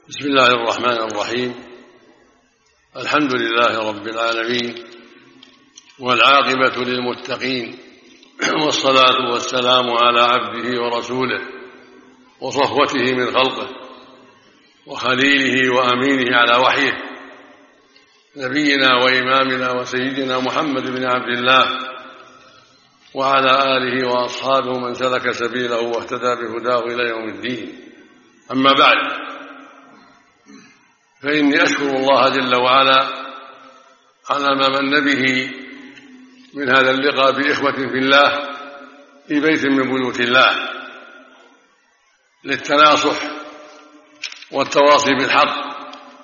بسم الله الرحمن الرحيم. الحمد لله رب العالمين، والعاقبة للمتقين، والصلاة والسلام على عبده ورسوله وصفوته من خلقه وخليله وأمينه على وحيه، نبينا وإمامنا وسيدنا محمد بن عبد الله، وعلى آله وأصحابه من سلك سبيله واهتدى بهداه إلى يوم الدين. أما بعد، فإني أشكر الله جل وعلا على ما من به من هذا اللقاء بإخوة في الله في بيت من بيوت الله، للتناصح والتواصي بالحق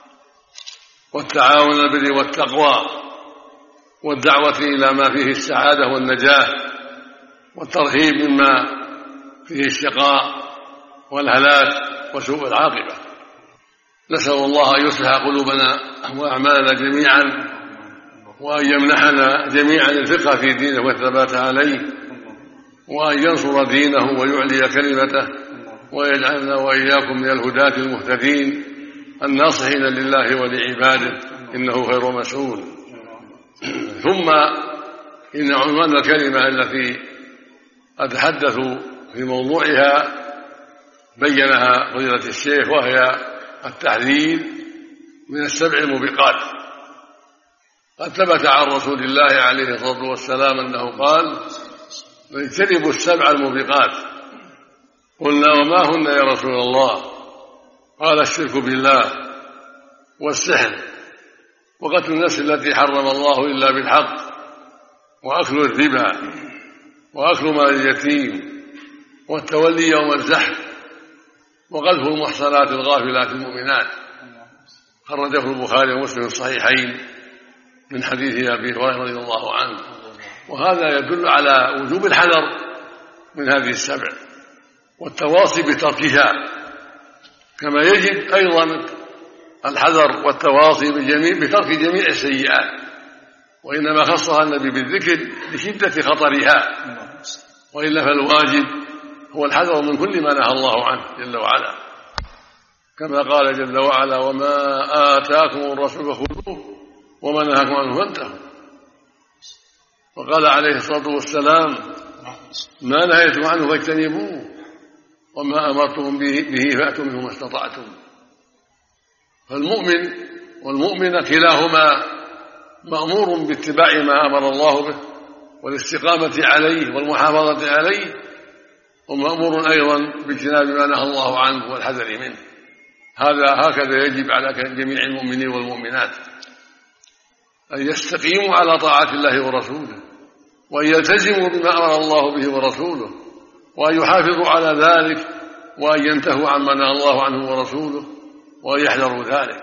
والتعاون على البر والتقوى والدعوة إلى ما فيه السعادة والنجاة والترهيب مما فيه الشقاء والهلاك وسوء العاقبة. نسأل الله أن يصلح قلوبنا وأعمالنا جميعا، وأن يمنحنا جميعا الفقه في دينه والثبات عليه، وأن ينصر دينه ويعلي كلمته، ويجعلنا وإياكم من الهداة المهتدين الناصحين لله ولعباده، إنه خير مسؤول. ثم إن عنوان الكلمة التي أتحدث في موضوعها بينها فضيلة الشيخ، وهي التحذير من السبع الموبقات. قد ثبت عن رسول الله عليه الصلاة والسلام أنه قال: اجتنبوا السبع الموبقات. قلنا: وما هن يا رسول الله؟ قال: الشرك بالله، والسحر، وقتل النفس التي حرم الله إلا بالحق، وأكل الربا، وأكل مال اليتيم، والتولي يوم الزحف، وقذف المحصنات الغافلات المؤمنات. خرجه البخاري ومسلم الصحيحين من حديث أبي هريرة رضي الله عنه. وهذا يدل على وجوب الحذر من هذه السبع والتواصي بتركها، كما يجب أيضا الحذر والتواصي بترك جميع السيئات، وإنما خصها النبي بالذكر لشدة خطرها، وإلا فالواجب هو الحذر من كل ما نهى الله عنه جل وعلا، كما قال جل وعلا: وما آتاكم الرسول فخذوه وما نهاكم عنه فانتهوا. وقال عليه الصلاة والسلام: ما نهيتم عنه فاجتنبوه، وما أمرتم به فأتوا منه ما استطعتم. فالمؤمن والمؤمنة كلاهما مأمور باتباع ما أمر الله به والاستقامة عليه والمحافظة عليه، ومأمور أيضا باجتناب ما نهى الله عنه والحذر منه. هكذا يجب على جميع المؤمنين والمؤمنات أن يستقيموا على طاعة الله ورسوله، وأن يلتزموا بما أمر الله به ورسوله، وأن يحافظوا على ذلك، وأن ينتهوا عما نهى الله عنه ورسوله، وأن يحذروا ذلك،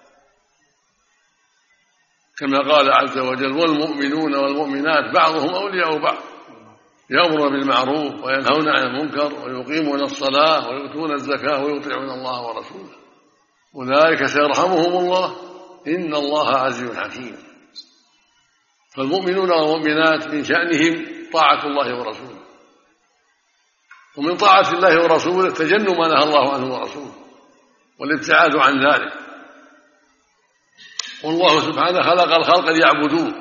كما قال عز وجل: والمؤمنون والمؤمنات بعضهم أولياء بعض يأمرون بالمعروف وينهون عن المنكر ويقيمون الصلاة ويؤتون الزكاة ويطيعون الله ورسوله أولئك سيرحمهم الله إن الله عزيز حكيم. فالمؤمنون والمؤمنات من شأنهم طاعة الله ورسوله، ومن طاعة الله ورسوله تجنب ما نهى الله عنه ورسوله والابتعاد عن ذلك. والله سبحانه خلق الخلق ليعبدوه،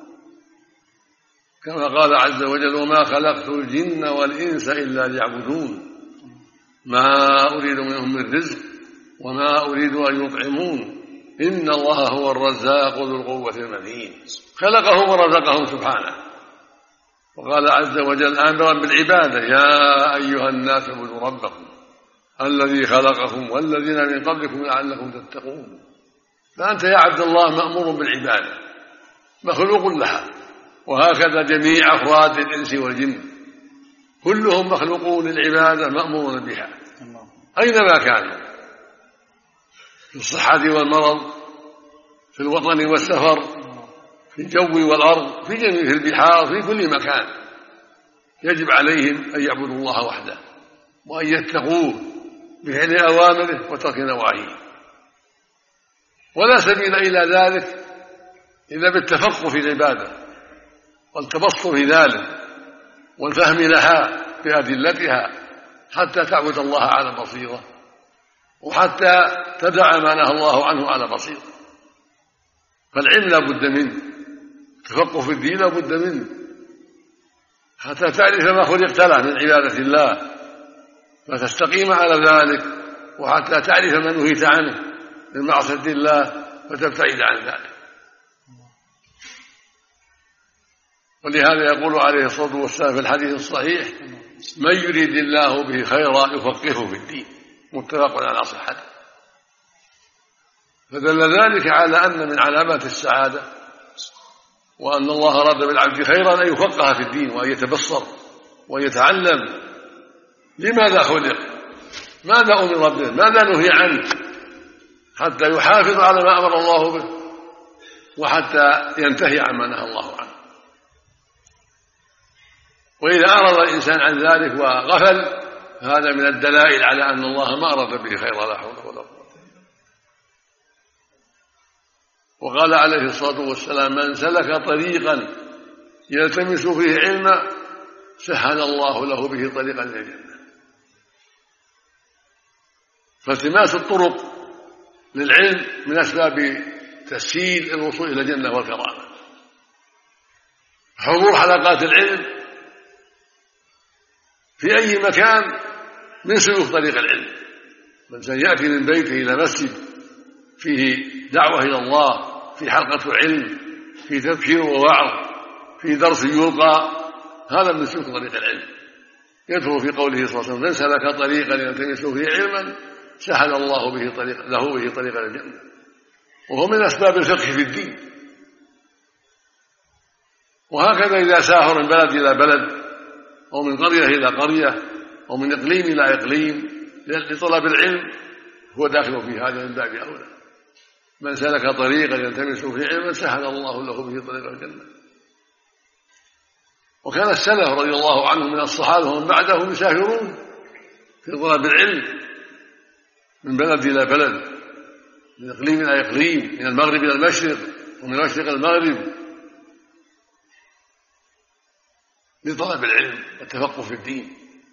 كما قال عز وجل: وما خلقت الجن والإنس إلا ليعبدون ما أريد منهم من رزق وما أريد أن يطعمون إن الله هو الرزاق ذو القوة المتين. خلقهم ورزقهم سبحانه. وقال عز وجل آمرا بالعبادة: يا أيها الناس اعبدوا ربكم الذي خلقكم والذين من قبلكم لعلكم تتقون. فأنت يا عبد الله مأمور بالعبادة، مخلوق لها، وهكذا جميع أفراد الإنس والجن كلهم مخلوقون للعبادة مأمورون بها أينما كانوا، في الصحة والمرض، في الوطن والسفر، في الجو والأرض، في جميع البحار، في كل مكان. يجب عليهم أن يعبدوا الله وحده، وأن يتقوه بفعل أوامره وترك نواهيه. ولا سبيل إلى ذلك إلا بالتفقه في العبادة والتبصر في ذلك والفهم لها بأدلتها، حتى تعبد الله على بصيرة وحتى تدع ما نهى الله عنه على بصيرة. فالعلم لا بد منه، التفقه في الدين لا بد منه، حتى تعرف ما خلقت له من عبادة الله فتستقيم على ذلك، وحتى تعرف ما نهيت عنه من معصية الله فتبتعد عن ذلك. ولهذا يقول عليه الصلاة والسلام في الحديث الصحيح: من يريد الله به خيرا يفقهه في الدين، متفق على صحته. فدل ذلك على أن من علامات السعادة وأن الله أراد بالعبد خيرا أن يفقه في الدين وأن يتبصر وأن يتعلم لماذا خلق، ماذا أمر به، ماذا نهي عنه، حتى يحافظ على ما أمر الله به وحتى ينتهي عما نهى الله عنه. وإذا أعرض الإنسان عن ذلك وغفل هذا من الدلائل على أن الله ما أراد به خيرا، لا حول ولا قوة. وقال عليه الصلاة والسلام: من سلك طريقا يلتمس فيه علما سهل الله له به طريقا إلى الجنة. فالتماس الطرق للعلم من أسباب تسهيل الوصول إلى الجنة والكرامة. حضور حلقات العلم في أي مكان من سلوك طريق العلم. من سيأتي من بيته إلى مسجد فيه دعوة إلى الله، في حلقة علم، في تذكير ووعظ، في درس يلقى، هذا من سلوك طريق العلم. يدخل في قوله صلى الله عليه وسلم: من سلك طريقا يلتمس فيه علما سهل الله له به طريقا الجنة. وهو من أسباب الفقه في الدين. وهكذا إذا سافر من بلد إلى بلد أو من قرية إلى قرية أو من إقليم إلى إقليم لطلب العلم هو داخل في هذا من باب أولى. من سلك طريقا يلتمس فيه علما سهل الله له به طريق الجنة. وكان السلف رضي الله عنهم من الصحابة ومن بعدهم يسافرون في طلب العلم من بلد إلى بلد، من إقليم إلى إقليم، من المغرب إلى المشرق ومن المشرق إلى المغرب، لطلب العلم والتفقه في الدين.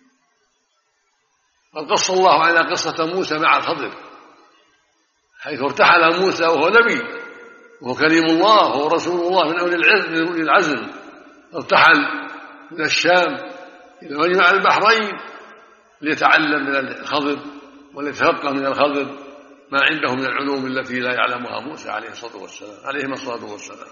قد قص الله على قصة موسى مع الخضر، حيث ارتحل موسى وهو نبي وهو كليم الله وهو رسول الله من أولي العزم، ارتحل من الشام إلى مجمع البحرين ليتعلم من الخضر وليتفقه من الخضر ما عنده من العلوم التي لا يعلمها موسى عليهما الصلاة والسلام.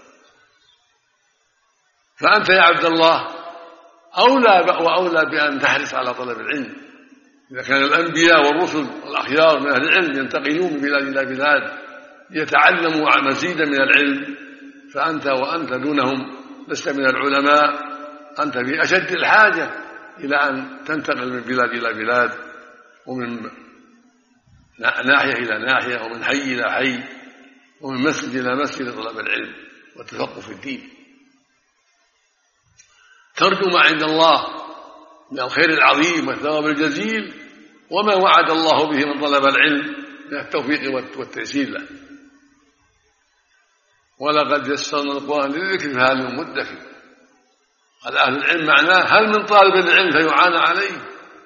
فأنت يا عبد الله أولى بأن تحرص على طلب العلم. إذا كان الأنبياء والرسل والأخيار من أهل العلم ينتقلون من بلاد إلى بلاد ليتعلموا مزيدا من العلم، فأنت وأنت دونهم لست من العلماء، أنت في أشد الحاجة إلى أن تنتقل من بلاد إلى بلاد ومن ناحية إلى ناحية ومن حي إلى حي ومن مسجد إلى مسجد لطلب العلم والتفقه في الدين. ترجو ما عند الله من الخير العظيم والثواب الجزيل وما وعد الله به من طلب العلم من التوفيق والتيسير له. ولقد يسرنا القرآن للذكر فهل من مدكر. قال أهل العلم معناه هل من طالب العلم فيعان عليه.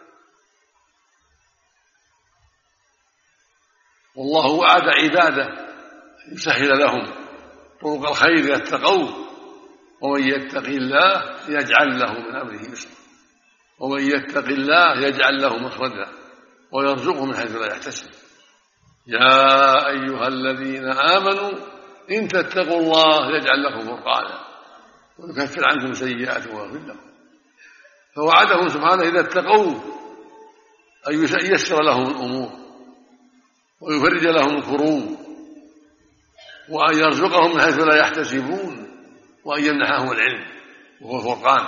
والله وعد عباده يسهل لهم طرق الخير يتقوه، ومن يتق الله يجعل له من أمره يسرا، ومن يتق الله يجعل له مخرجا ويرزقه من حيث لا يحتسب. يا أيها الذين آمنوا إن تتقوا الله يجعل لكم فرقانا ويكفر عنكم سيئاتكم ويغفر لكم. فوعدهم سبحانه إذا اتقوه أن ييسر لهم الأمور ويفرج لهم الكروب وأن يرزقهم من حيث لا يحتسبون وأن يمنحهم العلم وهو الفرقان.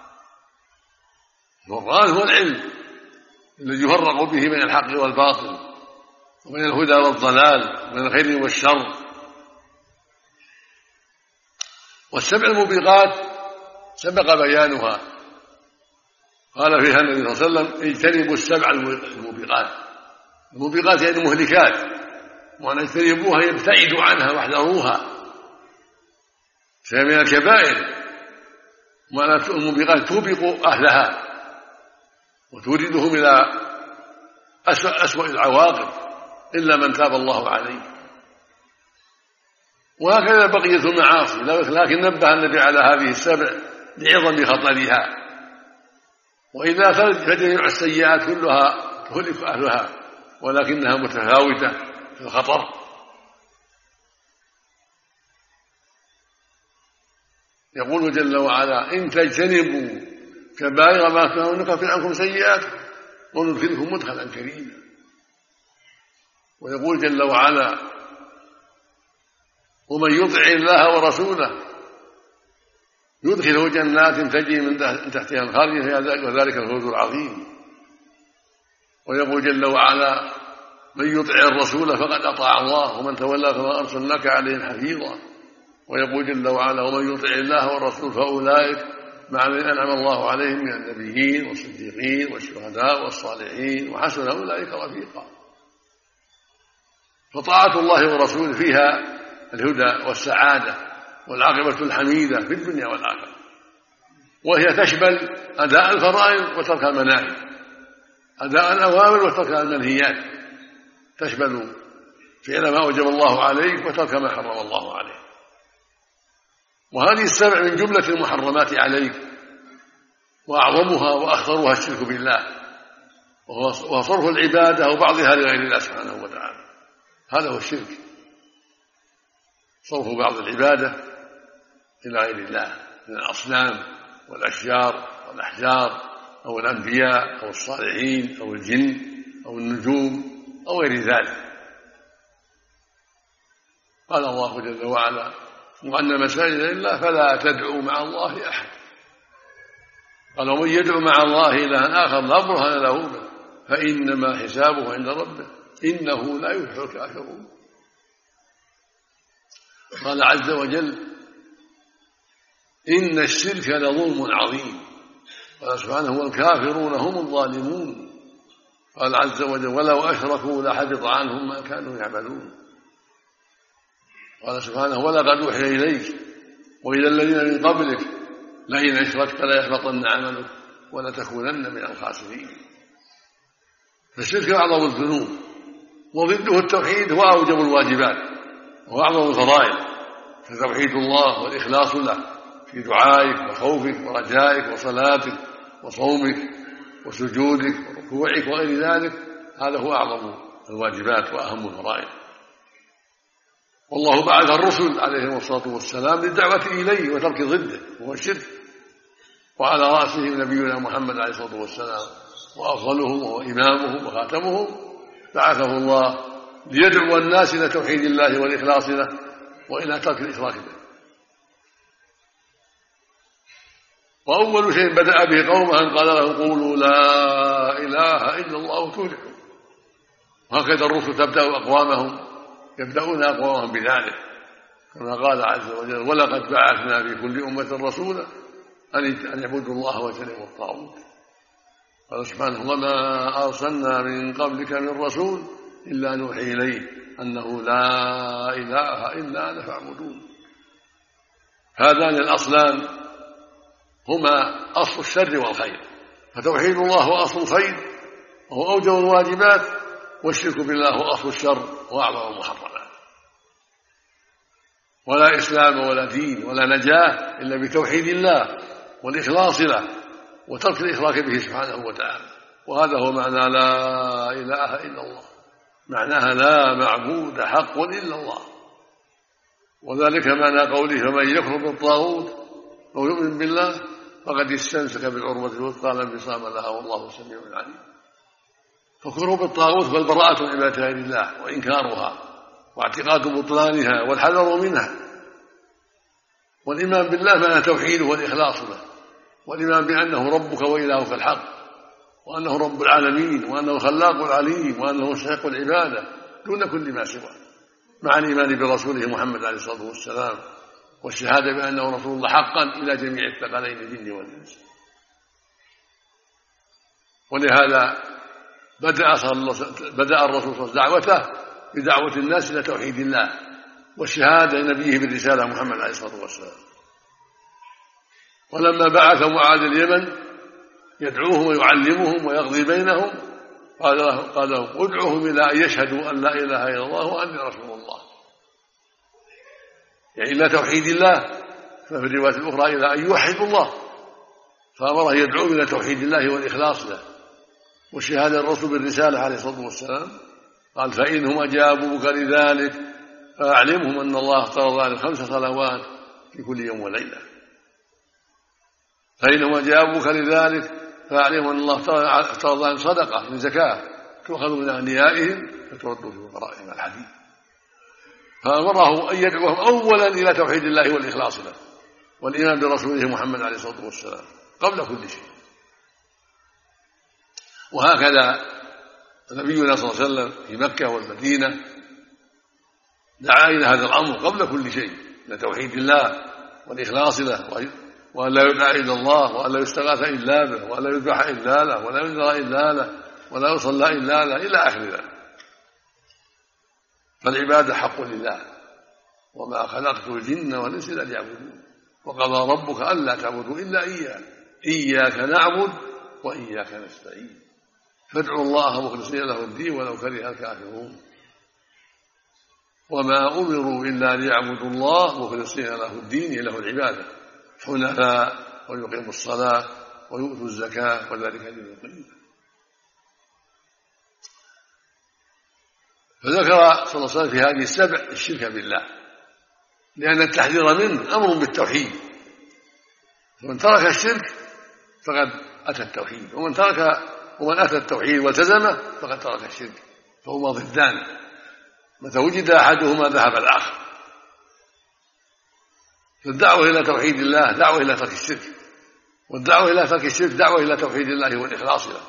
الفرقان هو العلم الذي يفرق به بين الحق والباطل وبين الهدى والضلال وبين الخير والشر. والسبع الموبقات سبق بيانها، قال فيها النبي صلى الله عليه وسلم: اجتنبوا السبع الموبقات. الموبقات يعني مهلكات، وأن اجتنبوها يبتعدوا عنها واحذروها، فهي من الكبائر. وأن الموبقات توبق أهلها وتوردهم إلى أسوأ العواقب إلا من تاب الله عليه. وهكذا بقية المعاصي، لكن نبه النبي على هذه السبع لعظم خطرها. وإذا فجميع السيئات كلها تهلك أهلها، ولكنها متفاوتة في الخطر. يقول جل وعلا: إن تجتنبوا كبائر ما تنهون نكفر عنكم سيئاتكم وندخلكم مدخلا كريما. ويقول جل وعلا: ومن يطع الله ورسوله يدخله جنات تجري من تحتها الأنهار وذلك الفوز العظيم. ويقول جل وعلا: من يطع الرسول فقد أطاع الله ومن تولى فما أرسلناك عليهم حفيظا. ويقول جل وعلا: ومن يطع الله والرسول فأولئك مع الذين أنعم الله عليهم من النبيين والصديقين والشهداء والصالحين وحسن أولئك رفيقا. فطاعة الله ورسوله فيها الهدى والسعادة والعاقبة الحميدة في الدنيا والآخرة، وهي تشمل أداء الفرائض وترك المناهي، أداء الأوامر وترك المنهيات، تشمل فعل ما أوجب الله عليك وترك ما حرم الله عليك. وهذه السبع من جملة المحرمات عليك، وأعظمها وأخطرها الشرك بالله، وهو صرف العبادة وبعضها لغير الله سبحانه وتعالى. هذا هو الشرك، صرف بعض العبادة إلى غير الله من الأصنام والأشجار والأحجار أو الأنبياء أو الصالحين أو الجن أو النجوم أو غير ذلك. قال الله جل وعلا: وأن مساجد لله فلا تدعوا مع الله أحد. قال: ومن يدعو مع الله إلها آخر لا برهان له به فإنما حسابه عند ربه إنه لا يفلح الكافرون. قال عز وجل: إن الشرك لظلم عظيم. قال سبحانه: والكافرون هم الظالمون. قال عز وجل: ولو أشركوا لحبط عنهم ما كانوا يعملون. قال سبحانه: ولقد أوحي إليك وإلى الذين من قبلك لئن أشركت ليحبطن عملك ولتكونن من الخاسرين. فالشرك أعظم الذنوب، وضده التوحيد هو أوجب الواجبات وأعظم الفضائل، فتوحيد الله والإخلاص له في دعائك وخوفك ورجائك وصلاتك وصومك وسجودك وركوعك وغير ذلك، هذا هو أعظم الواجبات وأهم الفضائل. والله بعث الرسل عليهم الصلاة والسلام للدعوة إليه وترك ضده وهو الشرك، وعلى رأسه نبينا محمد عليه الصلاة والسلام، وأفضلهم وهو إمامهم وخاتمهم، بعثه الله ليدعو الناس إلى توحيد الله والإخلاص له وإلى ترك الإشراك به. وأول شيء بدأ به قومه أن قال لهم: قولوا لا إله إلا الله تفلحوا. وهكذا الرسل يبدأون أقوامهم بذلك، كما قال عز وجل: ولقد بعثنا في كل أمة رسولا أن يعبدوا الله واجتنبوا الطاغوت. قال سبحانه: وما أرسلنا من قبلك من رسول إلا نوحي إليه أنه لا إله إلا أنا فاعبدون. هذان الأصلان هما أصل الشر والخير، فتوحيد الله هو أصل الخير وهو أوجب الواجبات، والشرك بالله هو أصل الشر وأعظم المحرمات. ولا إسلام ولا دين ولا نجاة إلا بتوحيد الله والإخلاص له وترك الإشراك به سبحانه وتعالى. وهذا هو معنى لا إله إلا الله، معناها لا معبود حق إلا الله. وذلك معنى قوله: فمن يكفر بالطاغوت ويؤمن بالله فقد استمسك بالعروة الوثقى لا انفصام لها والله سميع عليم. فكفر بالطاغوت والبراءة من عبادة غير الله وإنكارها واعتقاد بطلانها والحذر منها. والإيمان بالله معنى توحيده والإخلاص له، والإيمان بأنه ربك وإلهك الحق، وأنه رب العالمين، وأنه الخلاق العليم، وأنه يستحق العبادة دون كل ما سواه، مع الإيمان برسوله محمد عليه الصلاة والسلام والشهادة بأنه رسول الله حقا إلى جميع الثقلين الجن والإنس. ولهذا بدأ الرسول صلى الله عليه وسلم دعوته بدعوة الناس إلى توحيد الله والشهادة لنبيه بالرسالة محمد عليه الصلاة والسلام. ولما بعث معاذ اليمن يدعوهم ويعلمهم ويقضي بينهم، قال له ادعوهم إلى أن يشهدوا أن لا إله إلا الله وأني رسول الله، يعني إلى توحيد الله. ففي الرواية الأخرى إلى أن يوحدوا الله، فأمره يدعو إلى توحيد الله والإخلاص له وشهادة الرسول بالرسالة عليه الصلاة والسلام. قال فإنهم أجابوك لذلك فأعلمهم أن الله افترض عليهم 5 صلوات في كل يوم وليلة. فإنهم أجابوك لذلك فأعلمهم أن الله افترض عليهم صدقة من زكاة تؤخذ من أغنيائهم فترد في فقرائهم. الحديث فأمره أن يدعوهم أولا إلى توحيد الله والإخلاص له والإيمان برسوله محمد عليه الصلاة والسلام قبل كل شيء. وهكذا نبينا صلى الله عليه وسلم في مكة والمدينة دعا إلى هذا الأمر قبل كل شيء، إلى توحيد الله والإخلاص له، وأن لا يدعى إلا الله، وأن لا يستغاث إلا به، وأن لا يذبح إلا له، ولا ينذر إلا له، ولا يصلى إلا له، إلى آخر ذلك. فالعبادة حق لله، وما خلقت الجن والإنس إلا ليعبدون، وقضى ربك ألا تعبدوا إلا إياه، إياك نعبد وإياك نستعين، فادعوا الله مخلصين له الدين ولو كره الكافرون. وما أمروا إلا ليعبدوا الله مخلصين له الدين له العبادة حنفاء ويقيموا الصلاة ويؤتوا الزكاة وذلك دين القيم. فذكر صلى الله عليه وسلم في هذه السبع الشرك بالله، لأن التحذير منه أمر بالتوحيد، ومن ترك الشرك فقد أتى التوحيد، ومن أتى التوحيد والتزمه فقد ترك الشرك، فهما ضدان، متى وجد أحدهما ذهب الآخر. فالدعوة إلى توحيد الله دعوة إلى ترك الشرك، والدعوة إلى ترك الشرك دعوة إلى توحيد الله والإخلاص له.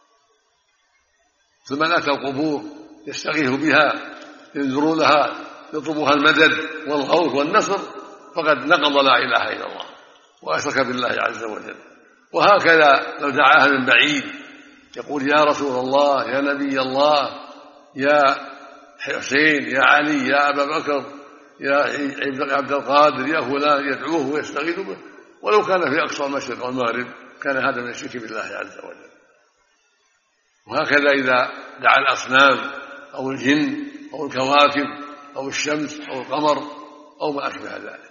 فمن أتى القبور يستغيث بها ينذر لها يطلبها المدد والغوث والنصر فقد نقض لا إله إلا الله وأشرك بالله عز وجل. وهكذا لو دعاها من بعيد يقول يا رسول الله، يا نبي الله، يا حسين، يا علي، يا أبا بكر، يا عبد القادر، يا فلان، يدعوه ويستغيث به، ولو كان في أقصى المشرق والمغرب كان هذا من الشرك بالله عز وجل. وهكذا إذا دعا الأصنام أو الجن أو الكواكب أو الشمس أو القمر أو ما أشبه ذلك.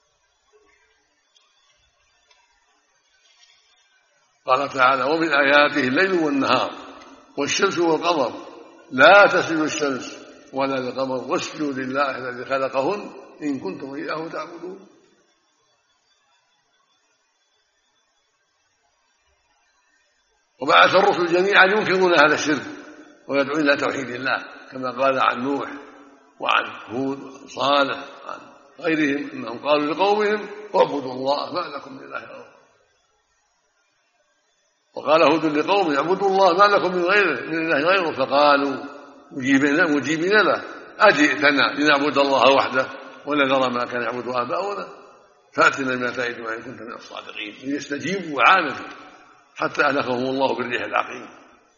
قال تعالى ومن آياته الليل والنهار والشمس والقمر لا تسجدوا الشمس ولا للقمر واسجدوا لله الذي خلقهن إن كنتم إياه تعبدون. وبعث الرسل جميعا ينكرون هذا الشرك ويدعون إلى توحيد الله، كما قال عن نوح وعن هود وعن صالح وعن غيرهم أنهم قالوا لقومهم اعبدوا الله ما لكم من إله غيره. وقال هود لقومه اعبدوا الله ما لكم من إله غيره، فقالوا مجيبين له أجئتنا لنعبد الله وحده ونذر ما كان يعبد آباؤنا فأتنا بما تعدنا إن كنت من الصادقين. ليستجيبوا وعاندوا حتى أهلكهم الله بالريح العقيم.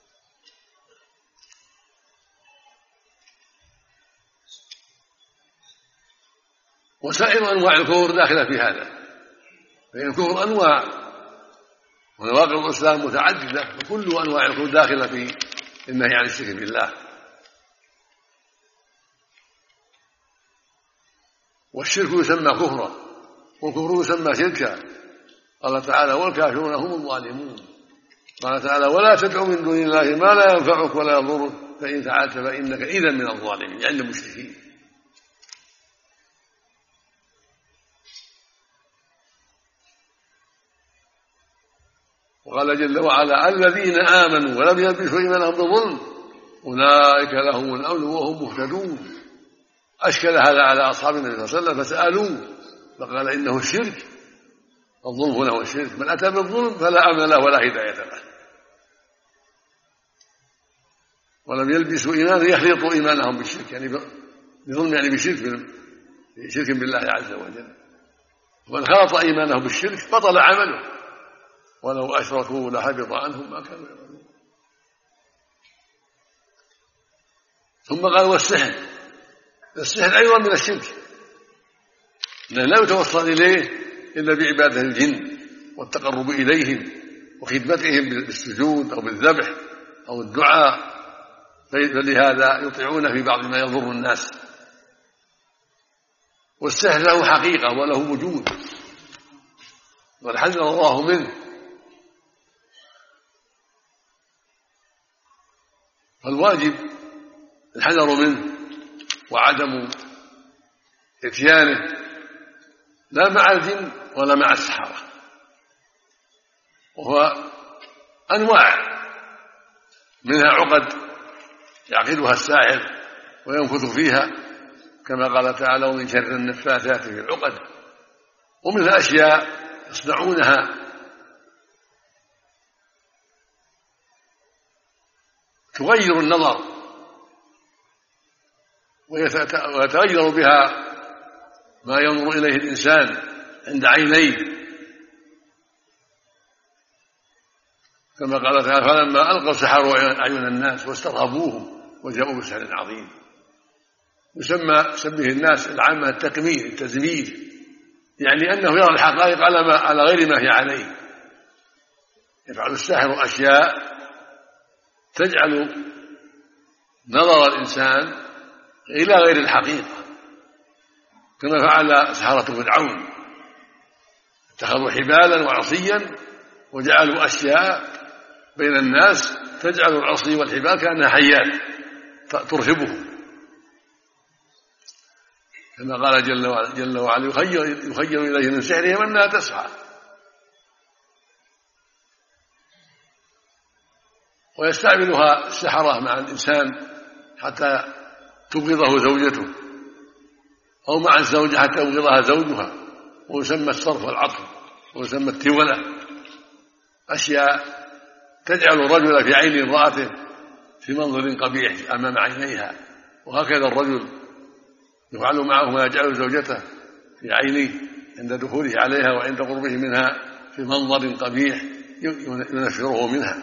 وسائر أنواع الكفر داخلة في هذا، فإن الكفر أنواع ونواقض الإسلام متعددة، وكل أنواع الكفر داخلة في النهي عن الشرك بالله. والشرك يسمى كفرا والكفر يسمى شركا. قال تعالى والكافرون هم الظالمون. قال تعالى ولا تدع من دون الله ما لا ينفعك ولا يضرك فإن فعلت فإنك إذا من الظالمين، يعني المشركين. وقال جل وعلا الذين آمنوا ولم يلبسوا إيمانهم بظلم أولئك لهم الأمن وهم مهتدون. أشكل هذا على أصحاب النبي صلى الله عليه وسلم فسألوه فقال إنه الشرك، الظلم هنا هو الشرك، من أتى بالظلم فلا أمن له ولا هداية له. ولم يلبسوا إيمانهم يخلطوا إيمانهم بالشرك، يعني بظلم يعني بشرك بالله عز وجل. ومن خلط إيمانه بالشرك بطل عمله ولو أشركوا لحبط عنهم ما كانوا يعملون. ثم قال والسحر، السحر أيضا من الشرك، لأنه لا يتوصل إليه إلا بعبادة الجن والتقرب إليهم وخدمتهم بالسجود أو بالذبح أو الدعاء، فلهذا يطيعون في بعض ما يضر الناس. والسحر له حقيقة وله وجود، والحذر الله منه، فالواجب الحذر منه وعدم اتيانه، لا مع الجن ولا مع السحرة. وهو أنواع، منها عقد يعقدها الساحر وينفث فيها كما قال تعالى: ومن شر النفاثات في العقد. ومنها أشياء يصنعونها تغير النظر ويتغير بها ما ينظر إليه الإنسان عند عينيه، كما قال تعالى: فلما ألقوا سحروا أعين الناس واسترهبوهم وجاءوا بسحر عظيم. يسميه الناس العامة التكميل، التزميل، يعني أنه يرى الحقائق على غير ما هي عليه. يفعل الساحر أشياء تجعل نظر الإنسان إلى غير الحقيقة، كما فعل سحرة فرعون، اتخذوا حبالا وعصيا وجعلوا أشياء بين الناس تجعل العصي والحبال كأنها حيات ترهبه، كما قال جل وعلا: يخيل إليه من سحرهم أنها تسعى. ويستعملها السحرة مع الإنسان حتى تبغضه زوجته، أو مع الزوجة حتى يبغضها زوجها، ويسمى الصرف والعطف، ويسمى التولة، أشياء تجعل الرجل في عين امرأته في منظر قبيح أمام عينيها. وهكذا الرجل يفعل معه ما يجعل زوجته في عينيه عند دخوله عليها وعند قربه منها في منظر قبيح ينفره منها.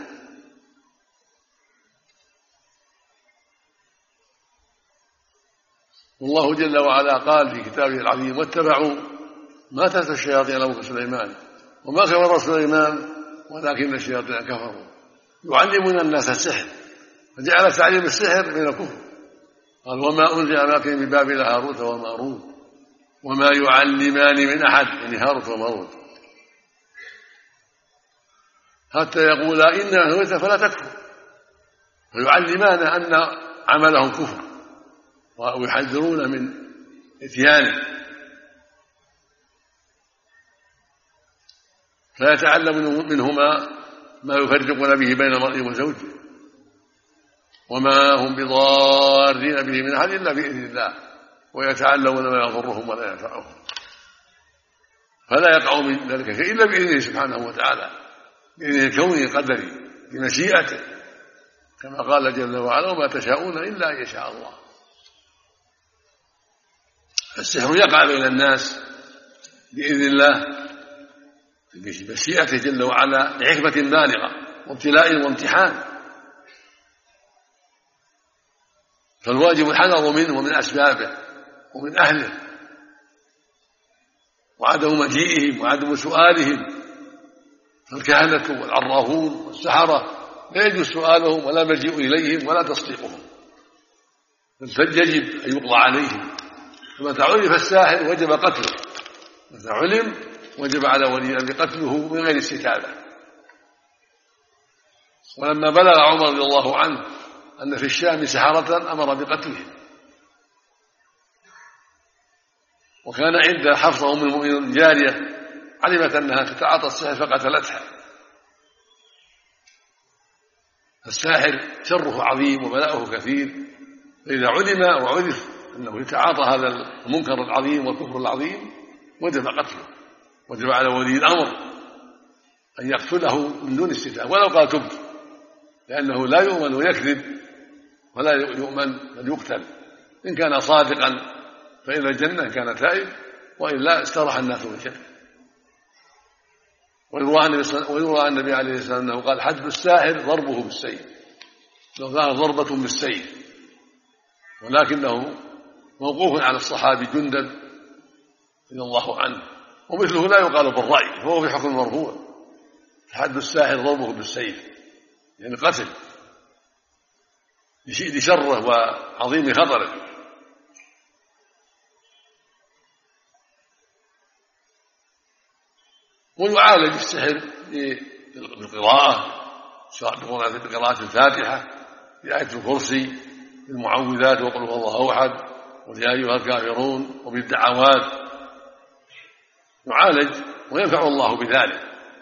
والله جل وعلا قال في كتابه العظيم: واتبعوا ما تتلو الشياطين على ملك سليمان وما كفر سليمان ولكن الشياطين كفروا يعلمون الناس السحر، فجعل تعليم السحر من الكفر. قال: وما أنزل على ملكين ببابل هاروت وماروت وما يعلمان من أحد، يعني هاروت وماروت، حتى يقولا إنا نهيت فلا تكفر، فيعلمان أن عملهم كفر ويحذرون من إتيانه، فيتعلم منهما ما يفرقون به بين المرء وزوجه، وما هم بضارين به من أحد إلا بإذن الله، ويتعلمون ما يضرهم ولا ينفعهم، فلا يقع من ذلك شيء إلا بإذنه سبحانه وتعالى، بإذنه الكوني القدري بمشيئته، كما قال جل وعلا: وما تشاءون إلا أن يشاء الله. السحر يقع بين الناس بإذن الله بمشيئته جل وعلا لحكمة بالغة وابتلاء وامتحان، فالواجب الحذر منه ومن أسبابه ومن أهله، وعدم مجيئهم وعدم سؤالهم. فالكهنة والعرافون والسحرة لا يجوز سؤالهم ولا مجيء إليهم ولا تصديقهم، بل يجب أن يقضى عليهم. فمتى عرف الساحر وجب قتله، متى علم وجب على ولي الأمر قتله من غير استتابة. ولما بلغ عمر رضي الله عنه أن في الشام سحرة أمر بقتلهم، وكان عند حفصة أم المؤمنين جارية علمت أنها تتعاطى السحر فقتلتها. الساحر شره عظيم وبلاؤه كثير، فإذا علم وعرف أنه يتعاطى هذا المنكر العظيم والكفر العظيم وجب قتله، وجب على ولي الأمر أن يقتله من دون استتابة ولو قال تبت، لأنه لا يؤمن ويكذب ولا يؤمن بل يقتل. إن كان صادقا فإلى الجنة، إن كان تائب، وإلا استراح الناس من شره. ويروى عن النبي عليه الصلاة والسلام أنه قال: حد الساحر ضربه بالسيف، لو كان ضربة بالسيف، ولكنه موقوف على الصحابي جندب رضي الله عنه، ومثله لا يقال بالرأي، فهو بحكم مرفوع. حد الساحر ضربه بالسيف يعني قتل، لشره وعظيم خطره. ويعالج السحر بالقراءة، سواء بقراءة الفاتحة، بآية الكرسي، بالمعوذات وقل هو الله أحد ويا أيها الكافرون، وبالدعوات يعالج وينفع الله بذلك.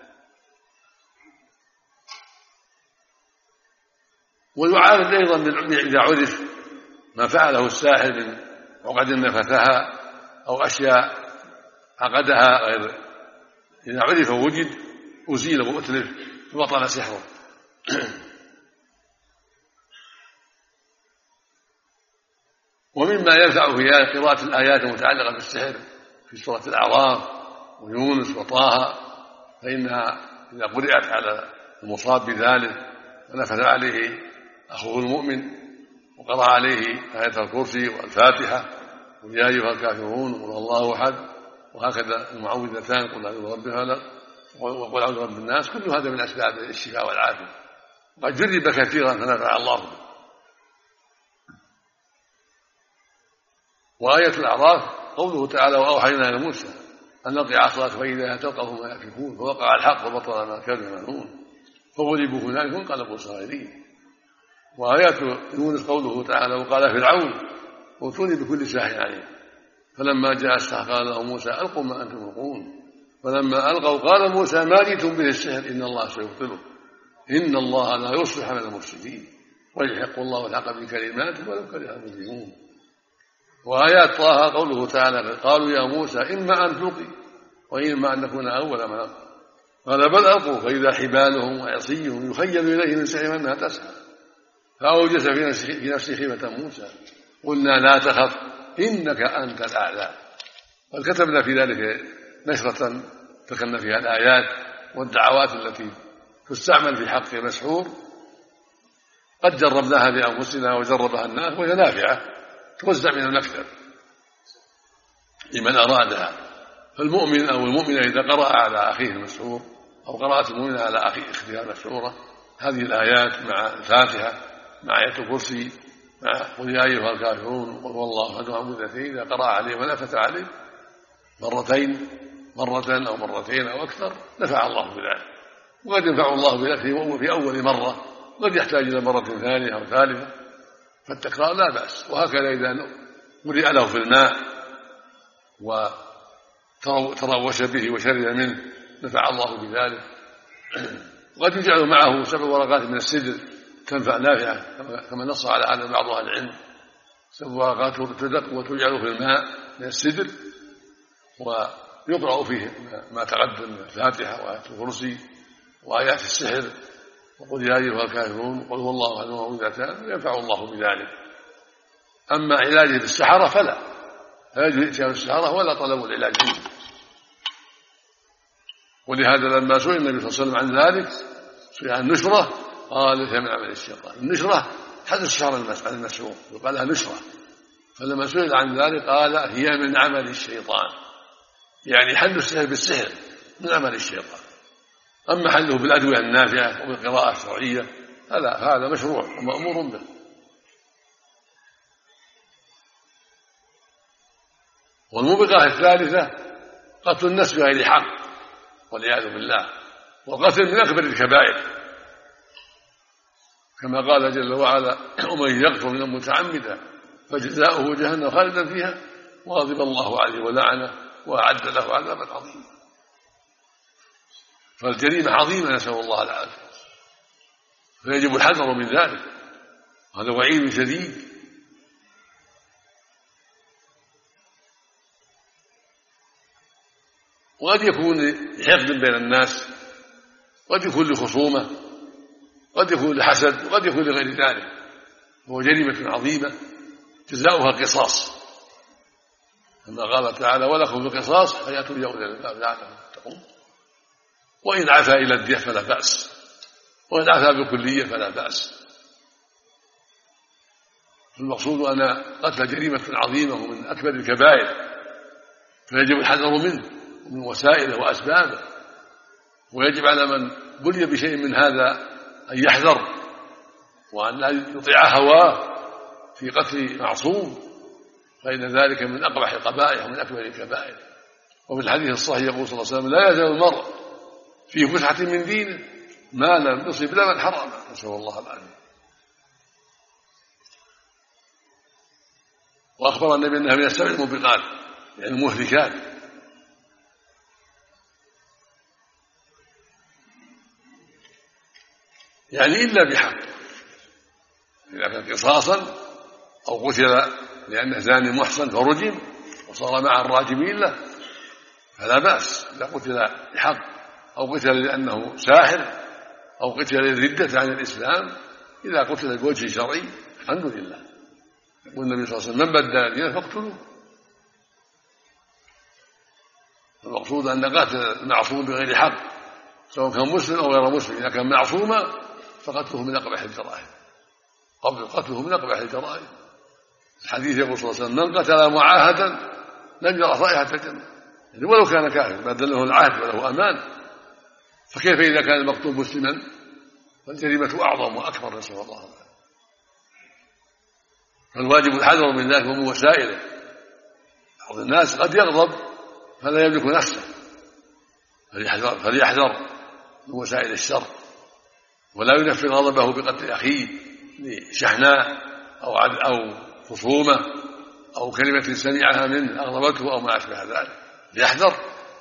ويعالج أيضا إذا عرف ما فعله الساحر من عقد نفثها أو أشياء عقدها غير، إذا عرف ووجد أزيل وأتلف وبطل سحره. ومما ينفع في قراءة الآيات المتعلقة بالسحر في سورة الأعراف ويونس وطه، فإنها إذا قرأت على المصاب بذلك ونفث عليه أخوه المؤمن وقرأ عليه آية الكرسي والفاتحة ويا أيها الكافرون وقل الله أحد، وهكذا المعوذتان قل أعوذ برب الفلق وقل أعوذ برب الناس، كل هذا من أسباب الشفاء والعافية، وقد جرب كثيرا فنفع الله به. وآية الأعراف قوله تعالى وأوحينا إلى موسى أن ألقي عصاك فإذا تلقف ما يأفكون، فوقع الحق وبطل ما كانوا يعملون فغلبوا هنالك وانقلبوا صاغرين. وآيات يونس قوله تعالى وقال فرعون ائتوني بكل ساحر عليم، فلما جاء السحر قال له موسى ألقوا ما أنتم ملقون، فلما ألقوا قال موسى ما جئتم به السحر إن الله سيبطله إن الله لا يصلح عمل المفسدين ويحق الله الحق بكلماته ولو كره المجرمون. وآيات طه قوله تعالى قالوا يا موسى إما أن تلقي وإما أن نكون أول من ألقى، قال بل ألقوا فإذا حبالهم وعصيهم يخيل إليه من سحرهم أنها تسعى، فأوجس في نفسه خيفة موسى قلنا لا تخف إنك أنت الأعلى. قد كتبنا في ذلك نشرة ذكرنا فيها الآيات والدعوات التي تستعمل في حق المسحور، قد جربناها بأنفسنا وجربها الناس وهي نافعة، توزع من المكتب لمن أرادها. فالمؤمن أو المؤمنة إذا قرأ على أخيه المسحور أو قرأت المؤمنة على أختها المسحورة هذه الآيات مع الفاتحة مع آية الكرسي مع قل يا أيها الكافرون وقل هو الله أحد معوذتين، إذا قرأ عليه ونفث عليه مرة أو مرتين أو أكثر نفع الله بذلك. وقد ينفع الله بذلك في أول مرة، قد يحتاج إلى مرة ثانية أو ثالثة، فالتكرار لا بأس. وهكذا إذا مرئ له في الماء وتروش به وشرب منه نفع الله بذلك. وقد يجعل معه 7 ورقات من السدر تنفع نافعة كما نص على هذا بعض أهل العلم، 7 ورقات تدق وتجعل في الماء من السدر ويقرأ فيه ما تقدم من الفاتحة وآيات الكرسي وآيات السحر وقل يا أيها الكافرون وقل هو الله أحد معوذتان، ينفع الله بذلك. أما علاجه بالسحرة فلا يجوز إتيان السحرة ولا طلب العلاج منه. ولهذا لما سئل النبي صلى الله عليه وسلم عن ذلك سئل عن النشرة قال ليس من عمل الشيطان. النشرة حدث الشهر المسحور يقال لها نشرة، فلما سئل عن ذلك قال هي من عمل الشيطان، يعني حل السحر بالسحر من عمل الشيطان. أما حله بالأدوية النافعة وبالقراءة الشرعية هذا مشروع ومأمور به. والموبقة الثالثة قتل النفس بغير حق والعياذ بالله، والقتل من أكبر الكبائر كما قال جل وعلا ومن يغفر من متعمدا فجزاؤه جهنم خالدا فيها وغضب الله عليه ولعنه وأعد له عذابا عظيما. فالجريمة عظيمة نسأل الله العافية، فيجب الحذر من ذلك، هذا وعيد شديد. وقد يكون لحقد بين الناس، قد يكون لخصومة، قد يكون لحسد، وقد يكون لغير ذلك، وهو جريمة عظيمة جزاؤها قصاص كما قال تعالى ولكم بقصاص حياة يا أولي الألباب لعلكم تتقون. وإن عفا إلى الدية فلا بأس، وإن عفا بالكلية فلا بأس. المقصود أن قتل جريمة عظيمة ومن أكبر الكبائر، فيجب الحذر منه ومن وسائله وأسبابه، ويجب على من بلي بشيء من هذا أن يحذر وأن لا يطيع هواه في قتل معصوم، فإن ذلك من أقبح القبائح ومن أكبر الكبائر. وفي الحديث الصحيح يقول صلى الله عليه وسلم: لا يزال المرء في فسحة من دينه ما لم يصب دما حراما، نسأل الله العافية. وأخبر النبي أنها من السبع الموبقات، يعني المهلكات. يعني إلا بحق، إذا كان قصاصا أو قتل لأنه زاني محصن فرجم وصار مع الراجمين له فلا بأس. إذا قتل بحق أو قتل لأنه ساحر أو قتل للردة عن الإسلام، إذا قتل بوجه شرعي الحمد لله. يقول النبي صلى الله عليه وسلم: من بدل دينه فاقتلوه. المقصود أن قتل المعصوم بغير حق سواء كان مسلم أو غير مسلم، إذا كان معصوما فقتله من أقبح الجرائم، قتله من أقبح الجرائم. الحديث يقول صلى الله عليه وسلم: من قتل معاهدا لم يرى رائحة الجنة، يعني ولو كان كافر ما دل له العهد وله أمان، فكيف إذا كان المقتول مسلما؟ فالجريمة أعظم وأكبر، نسأل الله العافية. فالواجب الحذر من ذلك ومن وسائله. بعض الناس قد يغضب فلا يملك نفسه، فليحذر من وسائل الشر ولا ينفذ غضبه بقتل أخيه لشحناء أو خصومة أو كلمة سمعها منه أغضبته أو ما أشبه ذلك، ليحذر.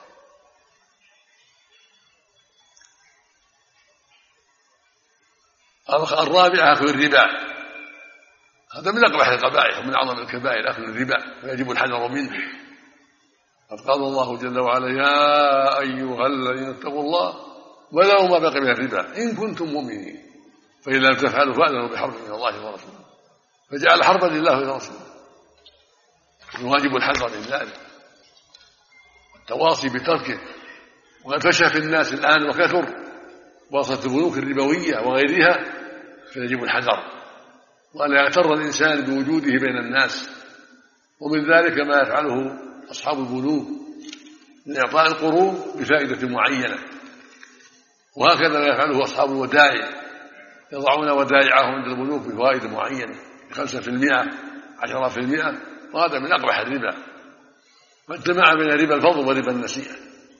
الرابع: أكل الربا. هذا من أقبح القبائح ومن أعظم الكبائر، أكل الربا، فيجب الحذر منه. قد قال الله جل وعلا: يا أيها الذين اتقوا الله وذروا ما بقي من الربا إن كنتم مؤمنين فإن لم تفعلوا فأذنوا بحرب من الله ورسوله، فجعل حربا لله ورسوله. الواجب الحذر من ذلك والتواصي بتركه. وقد فشى في الناس الآن وكثر وصلت البنوك الربوية وغيرها، فيجب الحذر وأن يغتر الإنسان بوجوده بين الناس. ومن ذلك ما يفعله أصحاب البنوك من إعطاء القروض بفائدة معينة، وهكذا ما يفعله أصحاب الودائع، يضعون ودائعهم عند البنوك بفوائد معينة 5%، 10%، وهذا من أقبح الربا، واجتمع بين ربا الفضل وربا النسيئة،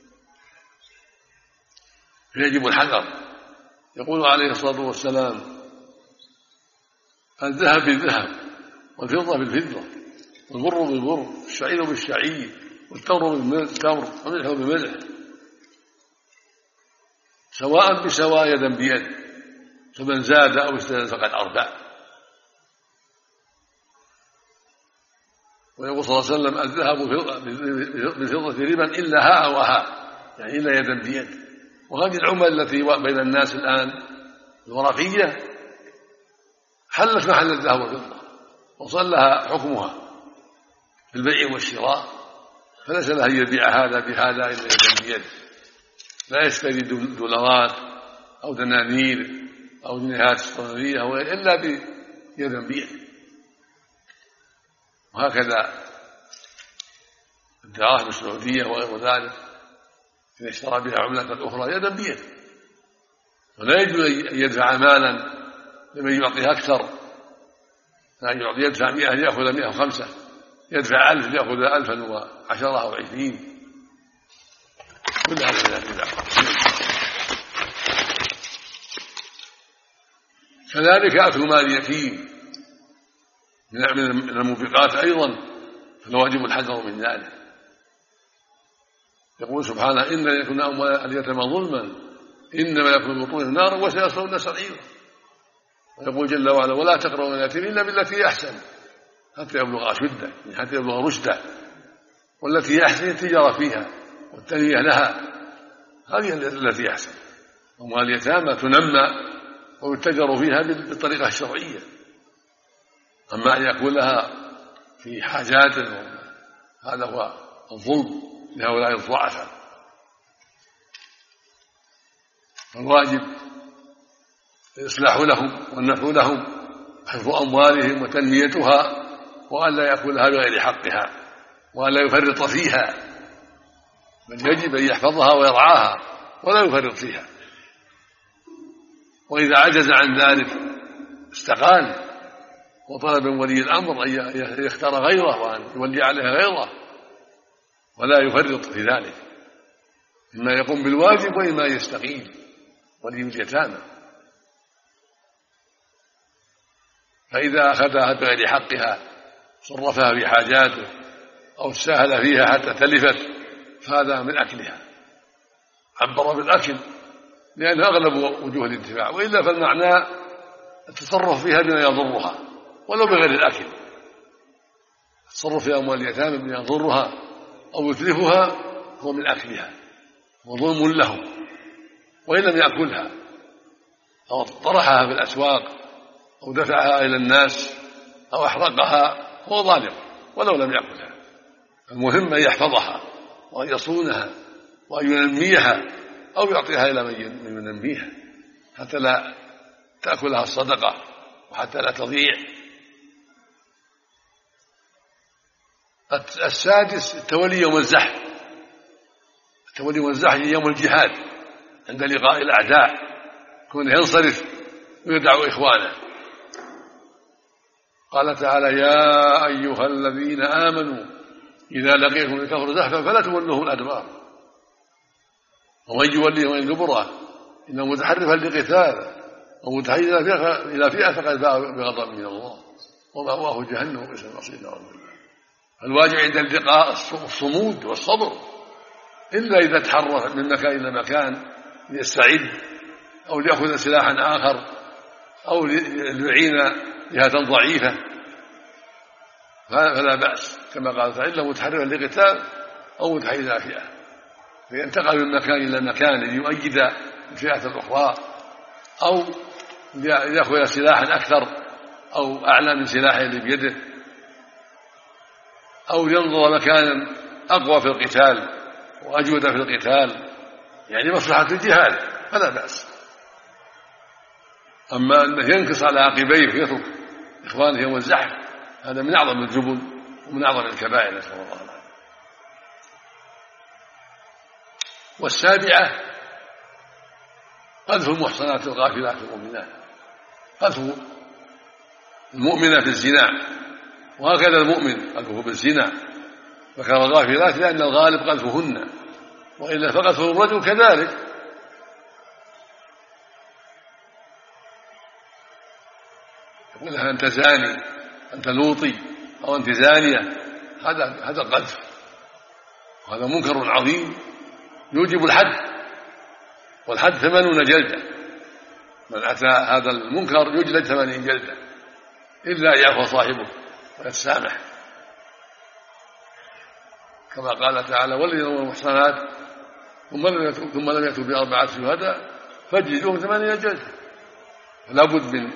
فيجب الحذر. يقول عليه الصلاة والسلام: الذهب بالذهب والفضة بالفضة والبر بالبر الشعير بالشعير والتمر بالتمر والملح بالملح سواء بسواء يدا بيد، فمن زاد أو استزاد فقد أربع. ويقول صلى الله عليه وسلم: الذهب بالفضة ربا إلا هاء وهاء، يعني إلا يدا بيد. وهذه العمل التي بين الناس الآن الورقية حلت محل الذهب والفضة وصل لها حكمها في البيع والشراء، فليس له أن يبيع هذا بهذا إلا يدا بيد، لا يشتري دولارات أو دنانير أو جنيهات اسطنبولية إلا بيدا بيد. وهكذا الدراهم السعودية وغير ذلك إذا اشترى بها عملة أخرى يدا بيد، ولا يجوز أن يدفع مالا لمن يعطيه أكثر، يدفع 100 يأخذ 105، يدفع 1000 يأخذ 1010 أو 20، كل هذا من البدع. كذلك أكل مال اليتيم من الموبقات أيضا، فالواجب الحذر من ذلك. يقول سبحانه: إن يكن أموال اليتامى ظلما إنما يكون بطون النار وسيصلون سعيرا. ويقول جل وعلا: ولا تقربوا اليتيم إلا بالتي أحسن حتى يبلغ أشده، حتى يبلغ رشده، والتي أحسن التجارة فيها والتنمية لها، هذه التي أحسن. أموال اليتامى تنمى ويتجر فيها بالطريقة الشرعية، أما أن يأكلها في حاجات هذا هو الظلم لهؤلاء الضعفاء. فالواجب الإصلاح لهم والنفع لهم، حفظ أموالهم وتنميتها، وأن لا يأكلها بغير حقها وأن لا يفرط فيها، بل يجب أن يحفظها ويرعاها ولا يفرط فيها. وإذا عجز عن ذلك استقال وطلب من ولي الأمر أن يختار غيره وأن يولي عليه غيره، ولا يفرط في ذلك، إما يقوم بالواجب وإما يستقيل ولي اليتامى. فإذا أخذها بغير حقها صرفها في حاجاته أو ساهل فيها حتى تلفت فهذا من أكلها، عبر بالأكل لأنه أغلب وجوه الانتفاع، وإلا فالمعنى التصرف فيها بما يضرها ولو بغير الأكل. التصرف في أموال اليتامى بما يضرها أو يتلفها هو من أكلها وظلم له، وإن لم يأكلها أو طرحها في الأسواق أو دفعها إلى الناس أو أحرقها هو ظالم ولو لم يأكلها. المهم أن يحفظها وأن يصونها وأن ينميها أو يعطيها إلى من ينميها حتى لا تأكلها الصدقة وحتى لا تضيع. السادس التولي يوم الزحف. التولي يوم الزحف يوم الجهاد عند لقاء الأعداء، كونه ينصرف ويدعو إخوانه. قال تعالى: يا أيها الذين آمنوا إذا لقيتم الكفر زحفا فلا تولوهم الأدبار ومن يوليهم دبره إنه متحرفا لقتال أو متحيزا إلى فئة فقد باء بغضب من الله ومأواه جهنم وبئس المصير. الواجب عند اللقاء الصمود والصبر، إلا إذا تحرك من مكان إلى مكان ليستعد أو ليأخذ سلاحا آخر أو ليعين جهة ضعيفة فلا بأس، كما قال تعالى: إلا متحرفا لقتال أو متحيزا فئة، فينتقل من مكان إلى مكان ليؤيد الفئة الأخرى أو ليأخذ سلاحا أكثر أو أعلى من سلاحه اللي بيده أو ينظر مكانا أقوى في القتال وأجود في القتال، يعني مصلحة الجهاد فلا بأس. أما أنه ينكص على عقبيه ويترك إخوانه يوم الزحف هذا من أعظم الجبن ومن أعظم الكبائر، نسأل الله العافية. والسابعة قذف المحصنات الغافلات المؤمنات، قذف المؤمنة في الزنا، وهكذا المؤمن قذفه بالزنا، ذكر الغافلات لأن الغالب قذفهن، وإلا فقذف الرجل كذلك. يقول لها: أنت زاني، أنت لوطي، أو أنت زانية، هذا قذف، وهذا منكر عظيم يوجب الحد، والحد 80 جلدة. من أتى هذا المنكر يجلد 80 جلدة إلا أن يعفو صاحبه ويتسامح، كما قال تعالى: والذين هم المحصنات ثم لم يأتوا ب4 شهداء فاجلدوهم 8 جلدة. فلا بد من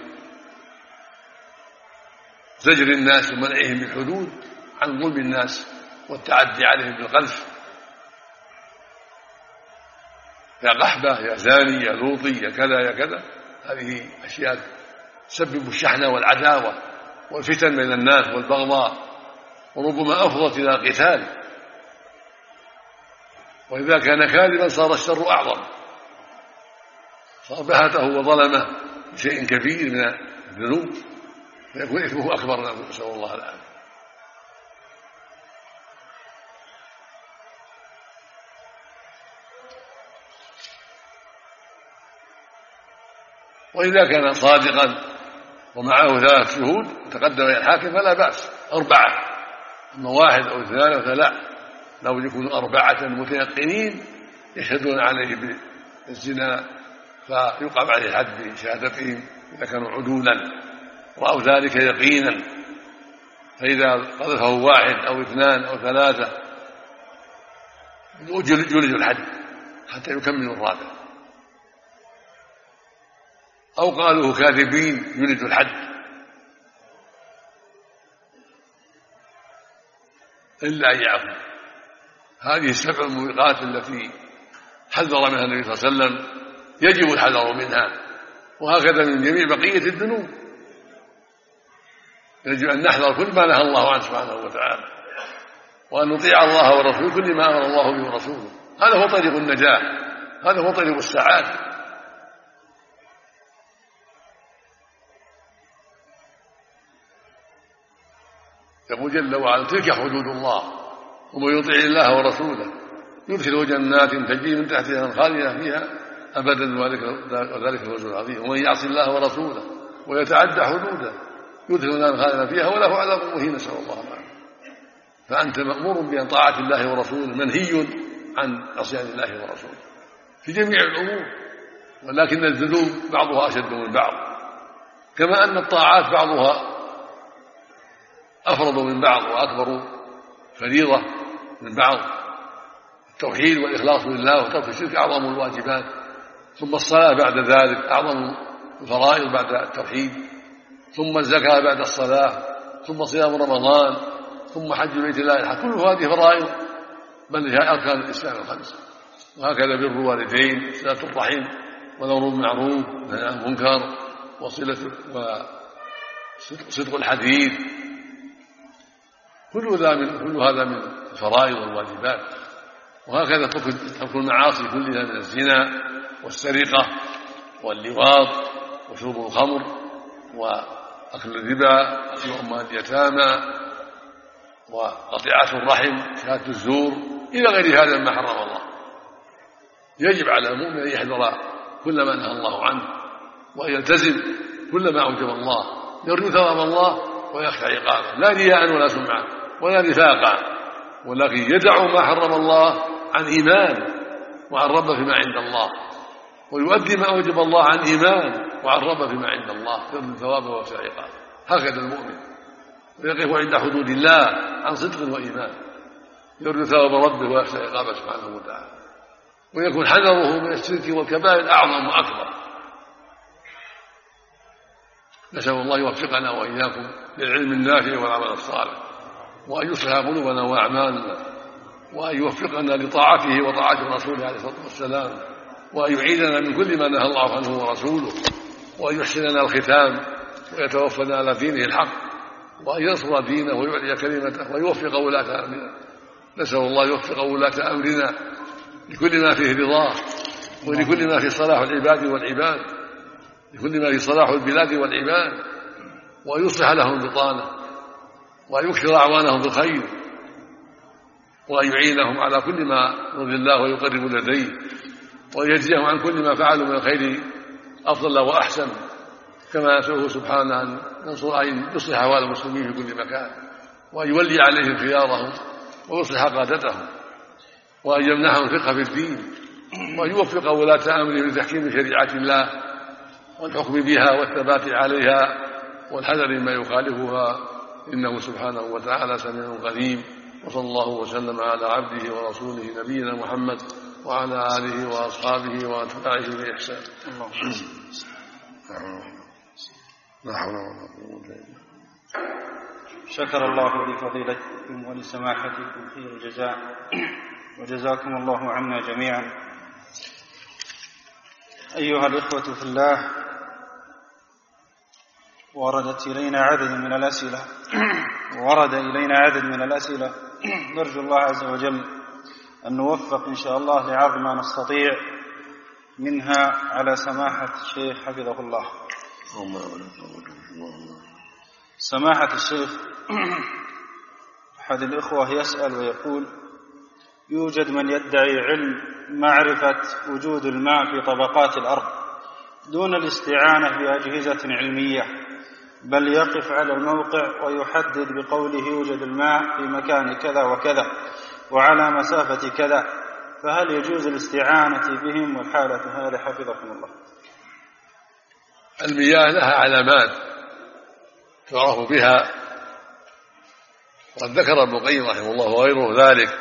زجر الناس ومنعهم بالحدود عن ظلم الناس والتعدي عليهم بالقذف، يا قحبة، يا زاني، يا لوطي، يا كذا يا كذا. هذه أشياء تسبب الشحنة والعداوة والفتن بين الناس والبغضاء، وربما أفضت إلى القتال، وإذا كان كاذبا صار الشر أعظم، صار بهته وظلمه بشيء كبير من الذنوب فيكون إثمه أكبر، نسأل الله العافية. وإذا كان صادقا ومعه 3 شهود تقدم إلى الحاكم فلا بأس 4، أما 1 أو 2 أو 3 لو يكونوا 4 متيقنين يشهدون عليه بالزنا فيقام عليه الحد بشهادتهم إذا كانوا عدولا رأوا ذلك يقينا. فإذا قذفه 1 أو 2 أو 3 يجلد الحد حتى يكملوا الرابع، أو قالوا كاذبين يريد الحد، إلا أن يعفوا. هذه 7 الموبقات التي حذر منها النبي صلى الله عليه وسلم يجب الحذر منها، وهكذا من جميع بقية الذنوب يجب أن نحذر كل ما نهى الله عنه سبحانه وتعالى، وأن نطيع الله ورسوله كل ما أمر الله به ورسوله. هذا هو طريق النجاة، هذا هو طريق السعادة. يقول جل وعلا: تلك حدود الله ومن يطع الله ورسوله يدخله جنات تجري من تحتها الأنهار فيها أبدا، وذلك الفوز العظيم. ومن يعص الله ورسوله ويتعدى حدوده يدخل نارا خالدا فيها وله عذاب مهين، نسأل الله العافية. فأنت مأمور بأن طاعة الله ورسوله، منهي عن عصيان الله ورسوله في جميع الأمور، ولكن الذنوب بعضها أشد من بعض، كما أن الطاعات بعضها أفرض من بعض وأكبر فريضة من بعض. التوحيد والإخلاص لله وترك الشرك أعظم الواجبات، ثم الصلاة بعد ذلك أعظم الفرائض بعد التوحيد، ثم الزكاة بعد الصلاة، ثم صيام رمضان، ثم حج بيت الله الحج. كل هذه فرائض بل هي أركان الإسلام الخمسة. وهكذا بر الوالدين، صلة الرحم، ونور المعروف، ونهي عن المنكر، وصدق الحديث، كل هذا من الفرائض والواجبات. وهكذا ترك المعاصي كلها من الزنا والسرقة واللواط وشرب الخمر وأكل الربا وأكل أموال اليتامى وقطيعة الرحم، شهادة الزور، إلى غير هذا مما حرم الله. يجب على المؤمن أن يحذر كل ما نهى الله عنه، وأن يلتزم كل ما أوجب الله، يرجو ثواب الله ويخشى عقابه، لا رياء ولا سمعة ولا نفاقا، ولكن يدع ما حرم الله عن إيمان وعن رغبة فيما عند الله، ويؤدي ما أوجب الله عن إيمان وعن رغبة فيما عند الله، يرجو ثوابه ويخشى عقابه. هكذا المؤمن ويقف عند حدود الله عن صدق وإيمان، يرجو ثواب ربه ويخشى عقابه سبحانه وتعالى، ويكون حذره من الشرك والكبائر أعظم وأكبر. نسأل الله يوفقنا وإياكم للعلم النافع والعمل الصالح، وأن يصلح قلوبنا وأعمالنا، وأن يوفقنا لطاعته وطاعة رسوله عليه الصلاة والسلام، وأن يعيذنا من كل ما نهى الله عنه ورسوله، وأن يحسن لنا الختام ويتوفنا على دينه الحق، وأن ينصر دينه ويعلي كلمته ويوفق ولاة أمرنا. نسأل الله يوفق ولاة أمرنا لكل ما فيه رضاه، ولكل ما فيه صلاح العباد والعباد، لكل ما فيه صلاح البلاد والعباد، وأن يصلح لهم البطانة، وأن يكثر أعوانهم بالخير، وأن يعينهم على كل ما يرضي الله ويقرب لديه، وأن يجزيهم عن كل ما فعلوا من الخير أفضل وأحسن، كما نسأله سبحانه أن يصلح أحوال المسلمين في كل مكان، وأن يولي عليهم خيارهم ويصلح قادتهم، وأن يمنحهم الفقه في الدين، وأن يوفق ولاة أمرهم لتحكيم شريعة الله والحكم بها والثبات عليها والحذر مما يخالفها، إنه سبحانه وتعالى سميع قريب. وصلى الله وسلم على عبده ورسوله نبينا محمد وعلى آله وأصحابه وأتباعه بإحسان. لا حول ولا قوة إلا بالله. شكر الله لفضيلتكم ولسماحتكم خير الجزاء، وجزاكم الله عنا جميعا. أيها الإخوة في الله، ورد إلينا عدد من الأسئلة نرجو الله عز وجل أن نوفق إن شاء الله لعرض ما نستطيع منها على سماحة الشيخ حفظه الله. سماحة الشيخ، أحد الإخوة يسأل ويقول: يوجد من يدعي علم معرفة وجود الماء في طبقات الأرض دون الاستعانة بأجهزة علمية، بل يقف على الموقع ويحدد بقوله يوجد الماء في مكان كذا وكذا وعلى مسافة كذا، فهل يجوز الاستعانة بهم والحالة هذه حفظكم الله؟ المياه لها علامات تعرف بها، وقد ذكر ابن القيم رحمه الله وغيره ذلك،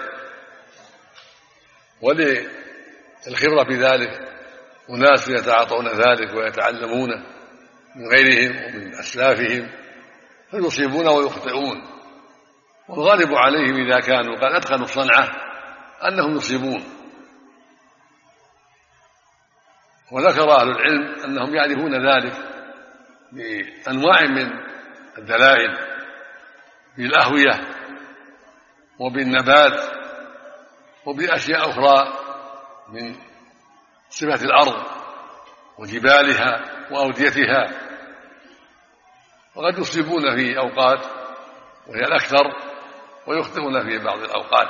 وللخبرة بذلك أناس يتعاطون ذلك ويتعلمونه من غيرهم ومن أسلافهم، فيصيبون ويخطئون، والغالب عليهم إذا كانوا قد أتقنوا الصنعة أنهم يصيبون. وذكر أهل العلم أنهم يعرفون ذلك بأنواع من الدلائل، بالأهوية وبالنبات وبأشياء أخرى من صفة الأرض وجبالها وأوديتها، وقد يصيبون في أوقات وهي الأكثر، ويخطئون في بعض الأوقات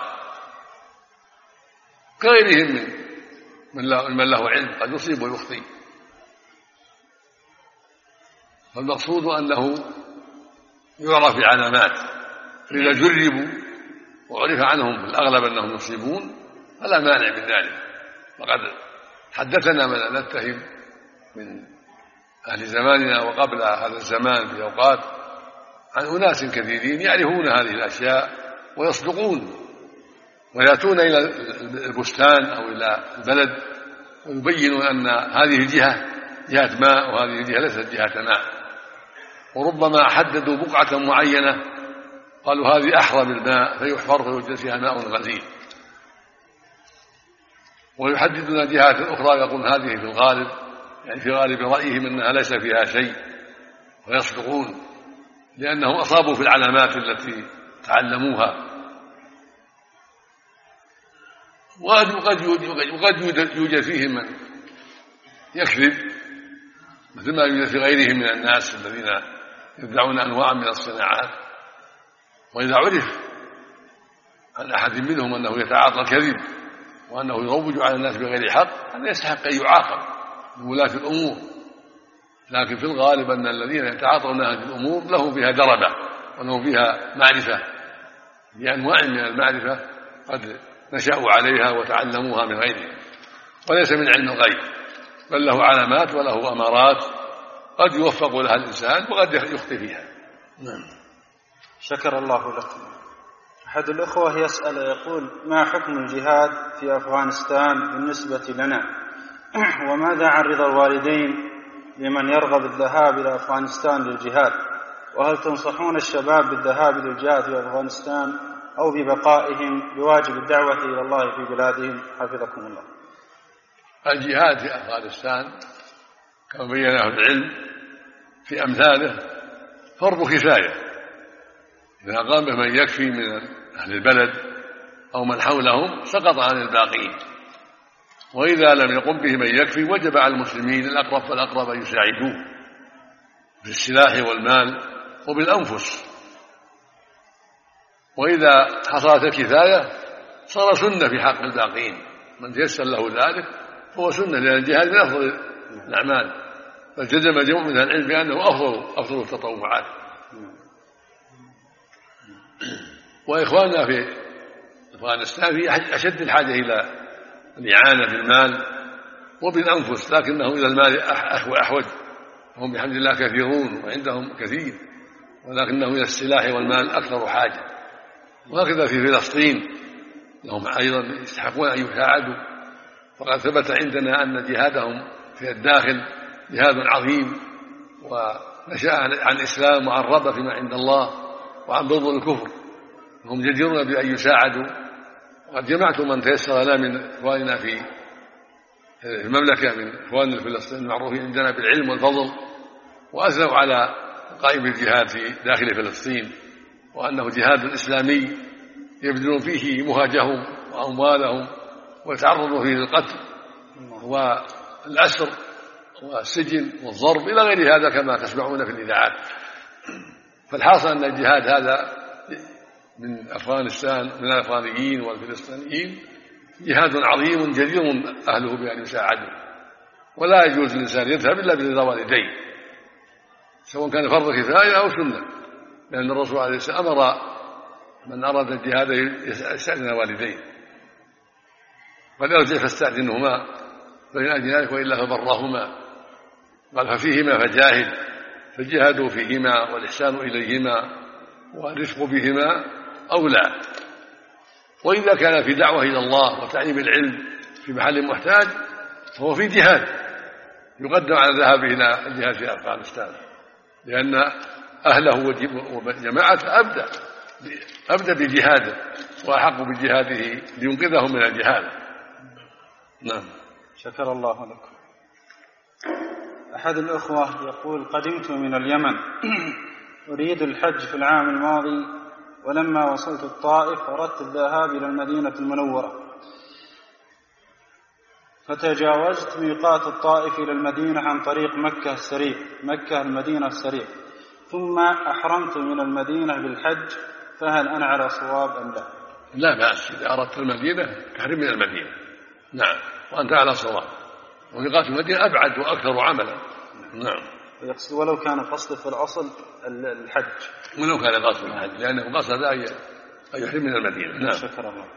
كغيرهم من له علم قد يصيب ويخطئ. فالمقصود أنه يعرف بعلامات، فإذا جربوا وعرف عنهم في الأغلب أنهم يصيبون فلا مانع من ذلك. وقد حدثنا من نتهم من أهل زماننا وقبل هذا الزمان في أوقات عن أناس كثيرين يعرفون هذه الأشياء ويصدقون، ويأتون إلى البستان أو إلى البلد ويبينون أن هذه الجهة جهة ماء وهذه الجهة ليست جهة ماء، وربما حددوا بقعة معينة قالوا هذه أحرى بالماء فيحفر فيوجد فيها ماء غزير، ويحددون جهات أخرى يقول هذه في الغالب، يعني في غالب رأيهم أنها ليس فيها شيء، ويصدقون لأنهم أصابوا في العلامات التي تعلموها. وقد يوجد فيهم من يكذب مثل ما يوجد في غيرهم من الناس الذين يدعون أنواعا من الصناعات، وإذا عرف عن أحد منهم أنه يتعاطى الكذب وأنه يروج على الناس بغير حق هذا يستحق أن يعاقب من ولاة الأمور. لكن في الغالب أن الذين يتعاطون هذه الأمور لهم فيها دربة ولهم فيها معرفة بأنواع من المعرفة قد نشأوا عليها وتعلموها من غيرهم، وليس من علم الغيب، بل له علامات وله أمارات قد يوفق لها الإنسان وقد يخطئ فيها. نعم. شكر الله لكم. أحد الأخوة يسأل يقول: ما حكم الجهاد في أفغانستان بالنسبة لنا؟ وماذا عن رضا الوالدين لمن يرغب الذهاب إلى أفغانستان للجهاد؟ وهل تنصحون الشباب بالذهاب للجهاد في أفغانستان أو ببقائهم بواجب الدعوة إلى الله في بلادهم حفظكم الله؟ الجهاد في أفغانستان كما بين أهل العلم في أمثاله فرض كفاية، إذا قام به من يكفي من أهل البلد أو من حولهم سقط عن الباقين، وإذا لم يقم به من يكفي وجب على المسلمين الأقرب فالأقرب أن يساعدوه بالسلاح والمال وبالأنفس. وإذا حصلت الكفاية صار سنة في حق الباقين، من تيسر له ذلك فهو سنة، لأن الجهاد من أفضل الأعمال، فالتزم جمع من العلم بأنه أفضل التطوعات. وإخواننا في أفغانستان في أشد الحاجة إلى الإعانة بالمال وبالأنفس، لكنهم إلى المال أحوج، هم بحمد الله كثيرون وعندهم كثير، ولكنهم إلى السلاح والمال أكثر حاجة. وهكذا في فلسطين لهم أيضا يستحقون أن يساعدوا، فقد ثبت عندنا أن جهادهم في الداخل جهاد عظيم ونشأ عن الإسلام وعن رغبة فيما عند الله وعن بغض الكفر، هم جديرون بأن يساعدوا. وقد جمعت من تيسر لنا من إخواننا في المملكة من إخواننا الفلسطينيين المعروفين عندنا بالعلم والفضل، وأثنوا على قائم الجهاد في داخل فلسطين، وأنه جهاد إسلامي يبذلون فيه مهاجهم وأموالهم ويتعرضوا فيه للقتل والأسر والسجن والضرب إلى غير هذا كما تسمعون في الإذاعات. فالحاصل أن الجهاد هذا من أفغانستان من الأفغانيين والفلسطينيين جهاد عظيم جدير أهله بأن يساعدوا، ولا يجوز للإنسان يذهب إلا برضا والديه، سواء كان فرض كفاية أو سنة، لأن الرسول عليه السلام أمر من أراد الجهاد يستأذن والديه، فليرجع فاستأذنهما فإن أجناك وإلا فبرهما، قال ففيهما فجاهد، فالجهاد فيهما والإحسان إليهما والرفق بهما أولى. وإذا كان في دعوة إلى الله وتعليم العلم في محل محتاج فهو في جهاد يقدم على الذهاب إلى الجهاد في أفغانستان، لأن أهله وجماعته أبدأ بجهاده وأحق بجهاده لينقذهم من الجهاد. نعم. شكر الله لكم. أحد الأخوة يقول: قدمت من اليمن أريد الحج في العام الماضي، ولما وصلت الطائف أردت الذهاب إلى المدينة المنورة، فتجاوزت ميقات الطائف إلى المدينة عن طريق مكة المدينة السريع، ثم أحرمت من المدينة بالحج، فهل أنا على صواب أم لا؟ لا بأس، إذا أردت المدينة تحرم من المدينة، نعم، وأنت على صواب، وميقات المدينة أبعد وأكثر عملا. نعم. ويقصد ولو كان قصده في الأصل الحج، ولو كان قصد الحج، لأنه قصد أن يحرم من المدينة. نعم. شكرا الله.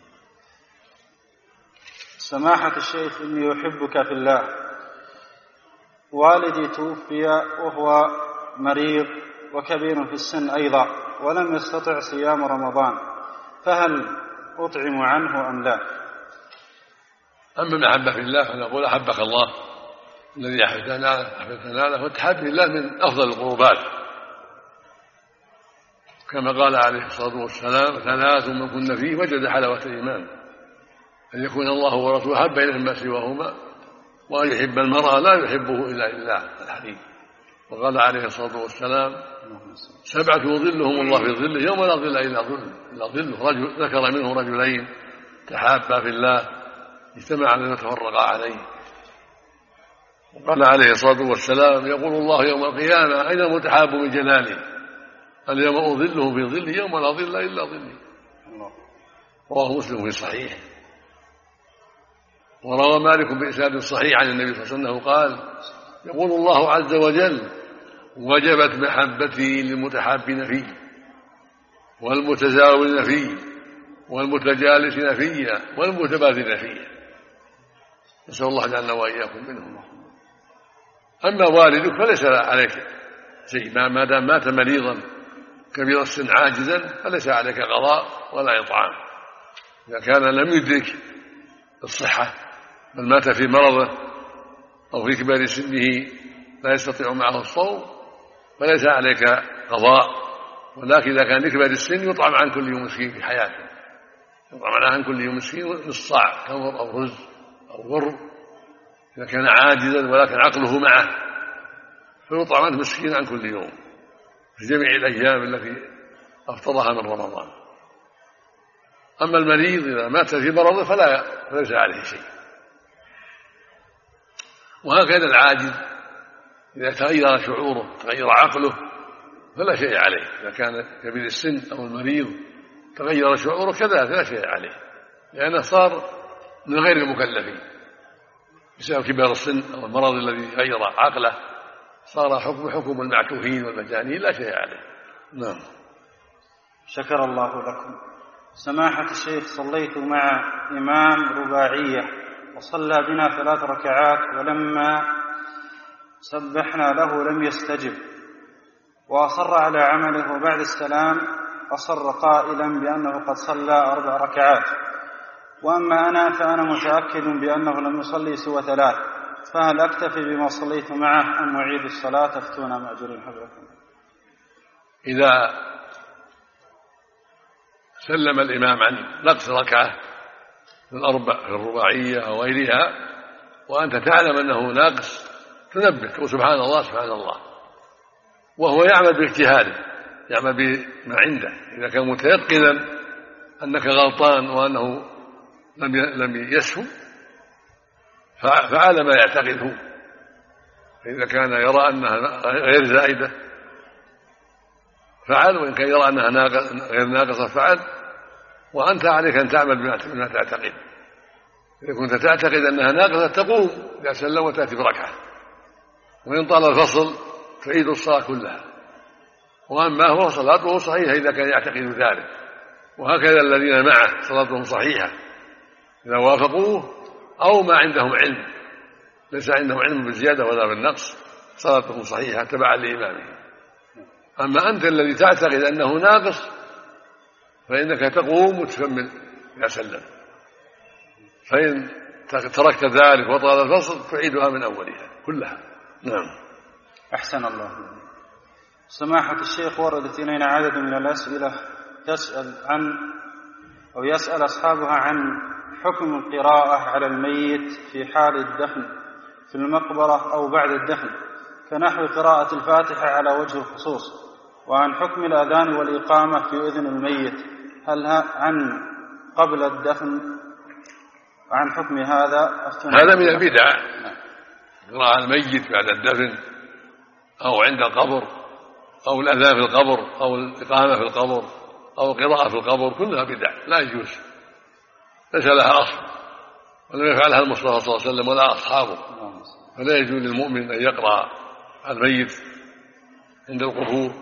سماحة الشيخ، إني أحبك في الله. والدي توفي وهو مريض وكبير في السن أيضا، ولم يستطع صيام رمضان، فهل أطعم عنه أم لا؟ أما المحبة في الله فنقول أحبك الله الذي أحببتنا له، والتحاب في الله من أفضل القربات، كما قال عليه الصلاة والسلام: ثلاث من كن فيه وجد حلاوة الإيمان، أن يكون الله ورسوله أحب إليه مما سواهما، وأن يحب المرء لا يحبه إلا لله، الحديث. وقال عليه الصلاة والسلام: سبعة يظلهم الله في ظله يوم لا ظل إلا ظله، ذكر منه رجلين تحابا في الله اجتمعا وتفرقا عليه. وقال عليه الصلاة والسلام: يقول الله يوم القيامة: أين المتحاب من جلالي؟ اليوم أظله في ظلي يوم لا ظل إلا ظلي. رواه مسلم في صحيح. وروى مالك بإسناد صحيح عن النبي صلى الله عليه وسلم قال: يقول الله عز وجل: وجبت محبتي للمتحابين فيه والمتزاورين فيه والمتجالسين فيه والمتبادلين فيه. نسأل الله جعلنا وإياكم منهم. أما والدك فليس عليك شيء، ما دام مات مريضا كبير السن عاجزا فليس عليك قضاء ولا إطعام. إذا كان لم يدرك الصحة بل مات في مرضه أو في كبار سنه لا يستطيع معه الصوم فليس عليك قضاء، ولكن إذا كان لكبار السن يطعم عن كل يوم مسكين في حياته، يطعم عن كل يوم مسكين نصف صاع تمر أو رز أو بر إذا كان عاجزا ولكن عقله معه، فيطعم عنه مسكين عن كل يوم في جميع الأيام التي أفطرها من رمضان. أما المريض إذا مات في مرضه فليس عليه شيء. وهكذا العاجز إذا تغير شعوره تغير عقله فلا شيء عليه، إذا كان كبير السن أو المريض تغير شعوره كذلك لا شيء عليه، لأنه صار من غير المكلفين بسبب كبار السن أو المرض الذي غير عقله، صار حكم المعتوهين والمجانين لا شيء عليه. نعم. شكر الله لكم. سماحة الشيخ، صليت مع إمام رباعية وصلى بنا 3 ركعات، ولما سبحنا له لم يستجب وأصر على عمله، وبعد السلام أصر قائلا بأنه قد صلى 4 ركعات، وأما أنا فأنا متأكد بأنه لم يصلي سوى 3، فهل أكتفي بما صليت معه أم أعيد الصلاة؟ أفتونا مأجورين حضركم. إذا سلم الإمام عن نقص ركعة في الرباعية أو غيرها وأنت تعلم أنه ناقص تنبه تقول سبحان الله سبحان الله، وهو يعمل باجتهاده، يعمل بما عنده. إذا كان متيقنا أنك غلطان وأنه لم يسهو فعل ما يعتقده، فإذا كان يرى أنها غير زائدة فعل، وإن كان يرى أنها غير ناقصة فعل، وأنت عليك أن تعمل بما تعتقد. إذا كنت تعتقد أنها ناقصة تقوم إذا سلم وتأتي بركعة، وإن طال الفصل تعيد الصلاة كلها. وأما هو صلاته صحيحة إذا كان يعتقد ذلك، وهكذا الذين معه صلاتهم صحيحة إذا وافقوه أو ما عندهم علم، ليس عندهم علم بالزيادة ولا بالنقص، صلاتهم صحيحة تبعا لإمامهم. أما أنت الذي تعتقد أنه ناقص فإنك تقوم وتكمل يا سلم، فإن تركت ذلك وطال الفصل تعيدها من أولها كلها. نعم. أحسن الله. سماحة الشيخ، وردت إلينا عدد من الأسئلة يسأل أصحابها عن حكم القراءة على الميت في حال الدفن في المقبرة أو بعد الدفن، كنحو قراءة الفاتحة على وجه الخصوص، وعن حكم الأذان والإقامة في أذن الميت، هل عن قبل الدفن وعن حكم هذا من البدع. قراءة الميت بعد الدفن أو عند القبر أو الأذان في القبر أو الإقامة في القبر أو القراءة في القبر كلها بدع لا يجوز، ليس لها أصل ولم يفعلها المصطفى صلى الله عليه وسلم ولا أصحابه. فلا يجوز للمؤمن أن يقرأ الميت عند القبور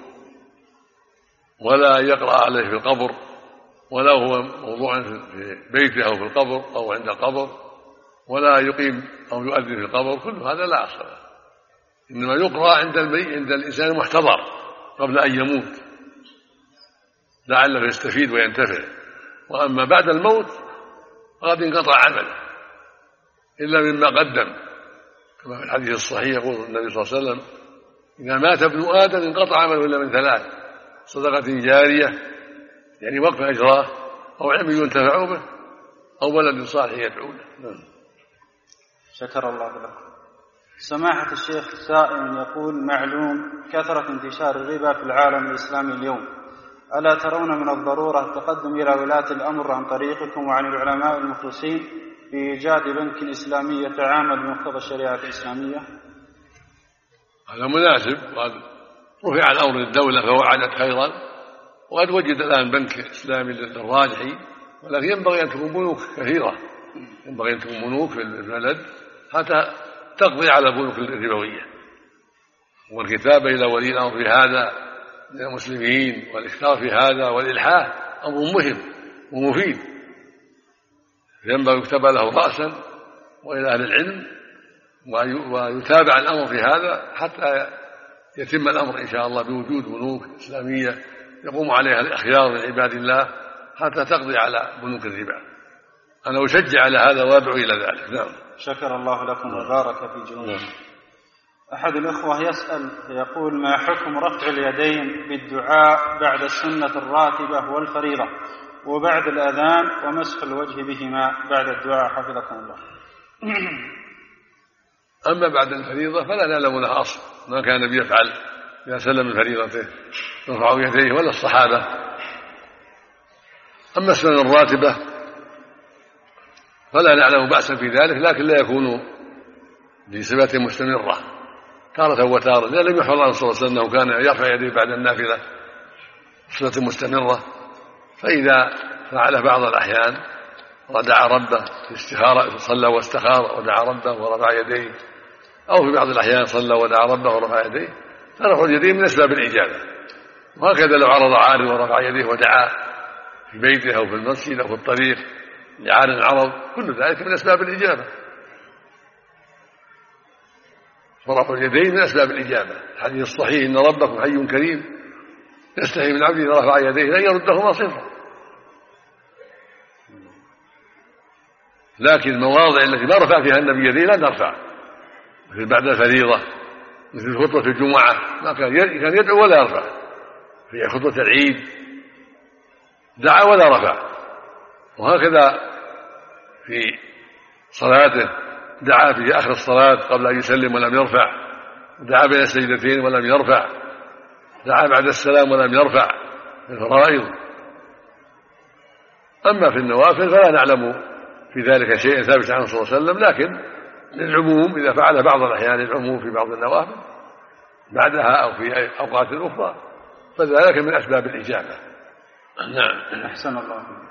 ولا يقرأ عليه في القبر ولا هو موضوع في بيته أو في القبر أو عند القبر ولا يقيم أو يؤذن في القبر، كل هذا لا أصل له. إنما يقرأ عند الإنسان المحتضر قبل أن يموت لعله يستفيد وينتفع، وأما بعد الموت فقد انقطع عمله إلا مما قدم، كما في الحديث الصحيح يقول النبي صلى الله عليه وسلم: إذا مات ابن آدم انقطع عمله إلا من ثلاث: صدقة جارية يعني وقف أجراه، أو علم ينتفع به، أو ولد صالح يدعو له. شكر الله لكم. سماحة الشيخ سائل يقول: معلوم كثرة انتشار الربا في العالم الإسلامي اليوم، ألا ترون من الضرورة التقدم إلى ولاة الأمر عن طريقكم وعن العلماء المخلصين بإيجاد بنك إسلامي يتعامل بمقتضى الشريعة الإسلامية؟ هذا مناسب، وقد رفع الأمر للدولة فوعدت خيرا، وقد وجد الآن بنك إسلامي للراجحي، ولكن ينبغي أن تكون بنوك كثيرة، ينبغي أن تكون بنوك في البلد حتى تقضي على البنوك الربوية، والكتابة إلى ولي الأمر في هذا للمسلمين والإكثار في هذا والإلحاح أمر مهم ومفيد، ينبغي يكتب له رأسا وإلى أهل العلم ويتابع الأمر في هذا حتى يتم الأمر إن شاء الله بوجود بنوك إسلامية يقوم عليها الأخيار من عباد الله حتى تقضي على بنوك الربا. أنا أشجع على هذا وأدعو إلى ذلك. نعم. شكر الله لكم وبارك في جهودكم. أحد الأخوة يسأل يقول: ما حكم رفع اليدين بالدعاء بعد السنة الراتبة والفريضة وبعد الأذان ومسح الوجه بهما بعد الدعاء حفظكم الله؟ أما بعد الفريضة فلا نعلم لها أصل، ما كان النبي يفعل إذا سلم من فريضته يرفع يديه ولا الصحابة. أما السنة الراتبة فلا نعلم بأسا في ذلك، لكن لا يكون بصفة مستمرة، تارة وتارة، لم يحفظ الله صلى الله عليه وسلم أنه كان يرفع يديه بعد النافلة بصفة مستمرة، فإذا فعل بعض الأحيان ودعا ربه في استخارة، صلى واستخار ودعا ربه ورفع يديه، أو في بعض الأحيان صلى ودعا ربه ورفع يديه، فرفع اليدين من أسباب الإجابة. وهكذا لو عرض عارض ورفع يديه ودعا في بيته أو في المسجد أو في الطريق لعارض عرض، كل ذلك من أسباب الإجابة. فرفع اليدين من أسباب الإجابة. الحديث الصحيح: إن ربكم حي كريم يستحي من عبده إذا رفع يديه أن يردهما صفرا. لكن المواضع التي ما رفع فيها النبي يديه لا نرفع، مثل بعد الفريضة، مثل خطبة الجمعة ما كان يدعو ولا يرفع، في خطبة العيد دعا ولا رفع، وهكذا في صلاته دعا في آخر الصلاة قبل أن يسلم ولم يرفع، دعا بين السجدتين ولم يرفع، دعا بعد السلام ولم يرفع في الفرائض. أما في النوافل فلا نعلم في ذلك شيء ثابت عنه صلى الله عليه وسلم، لكن للعموم إذا فعل بعض الأحيان العموم في بعض النوافل بعدها أو في أوقات أخرى فذلك من أسباب الإجابة. نعم. أحسن الله.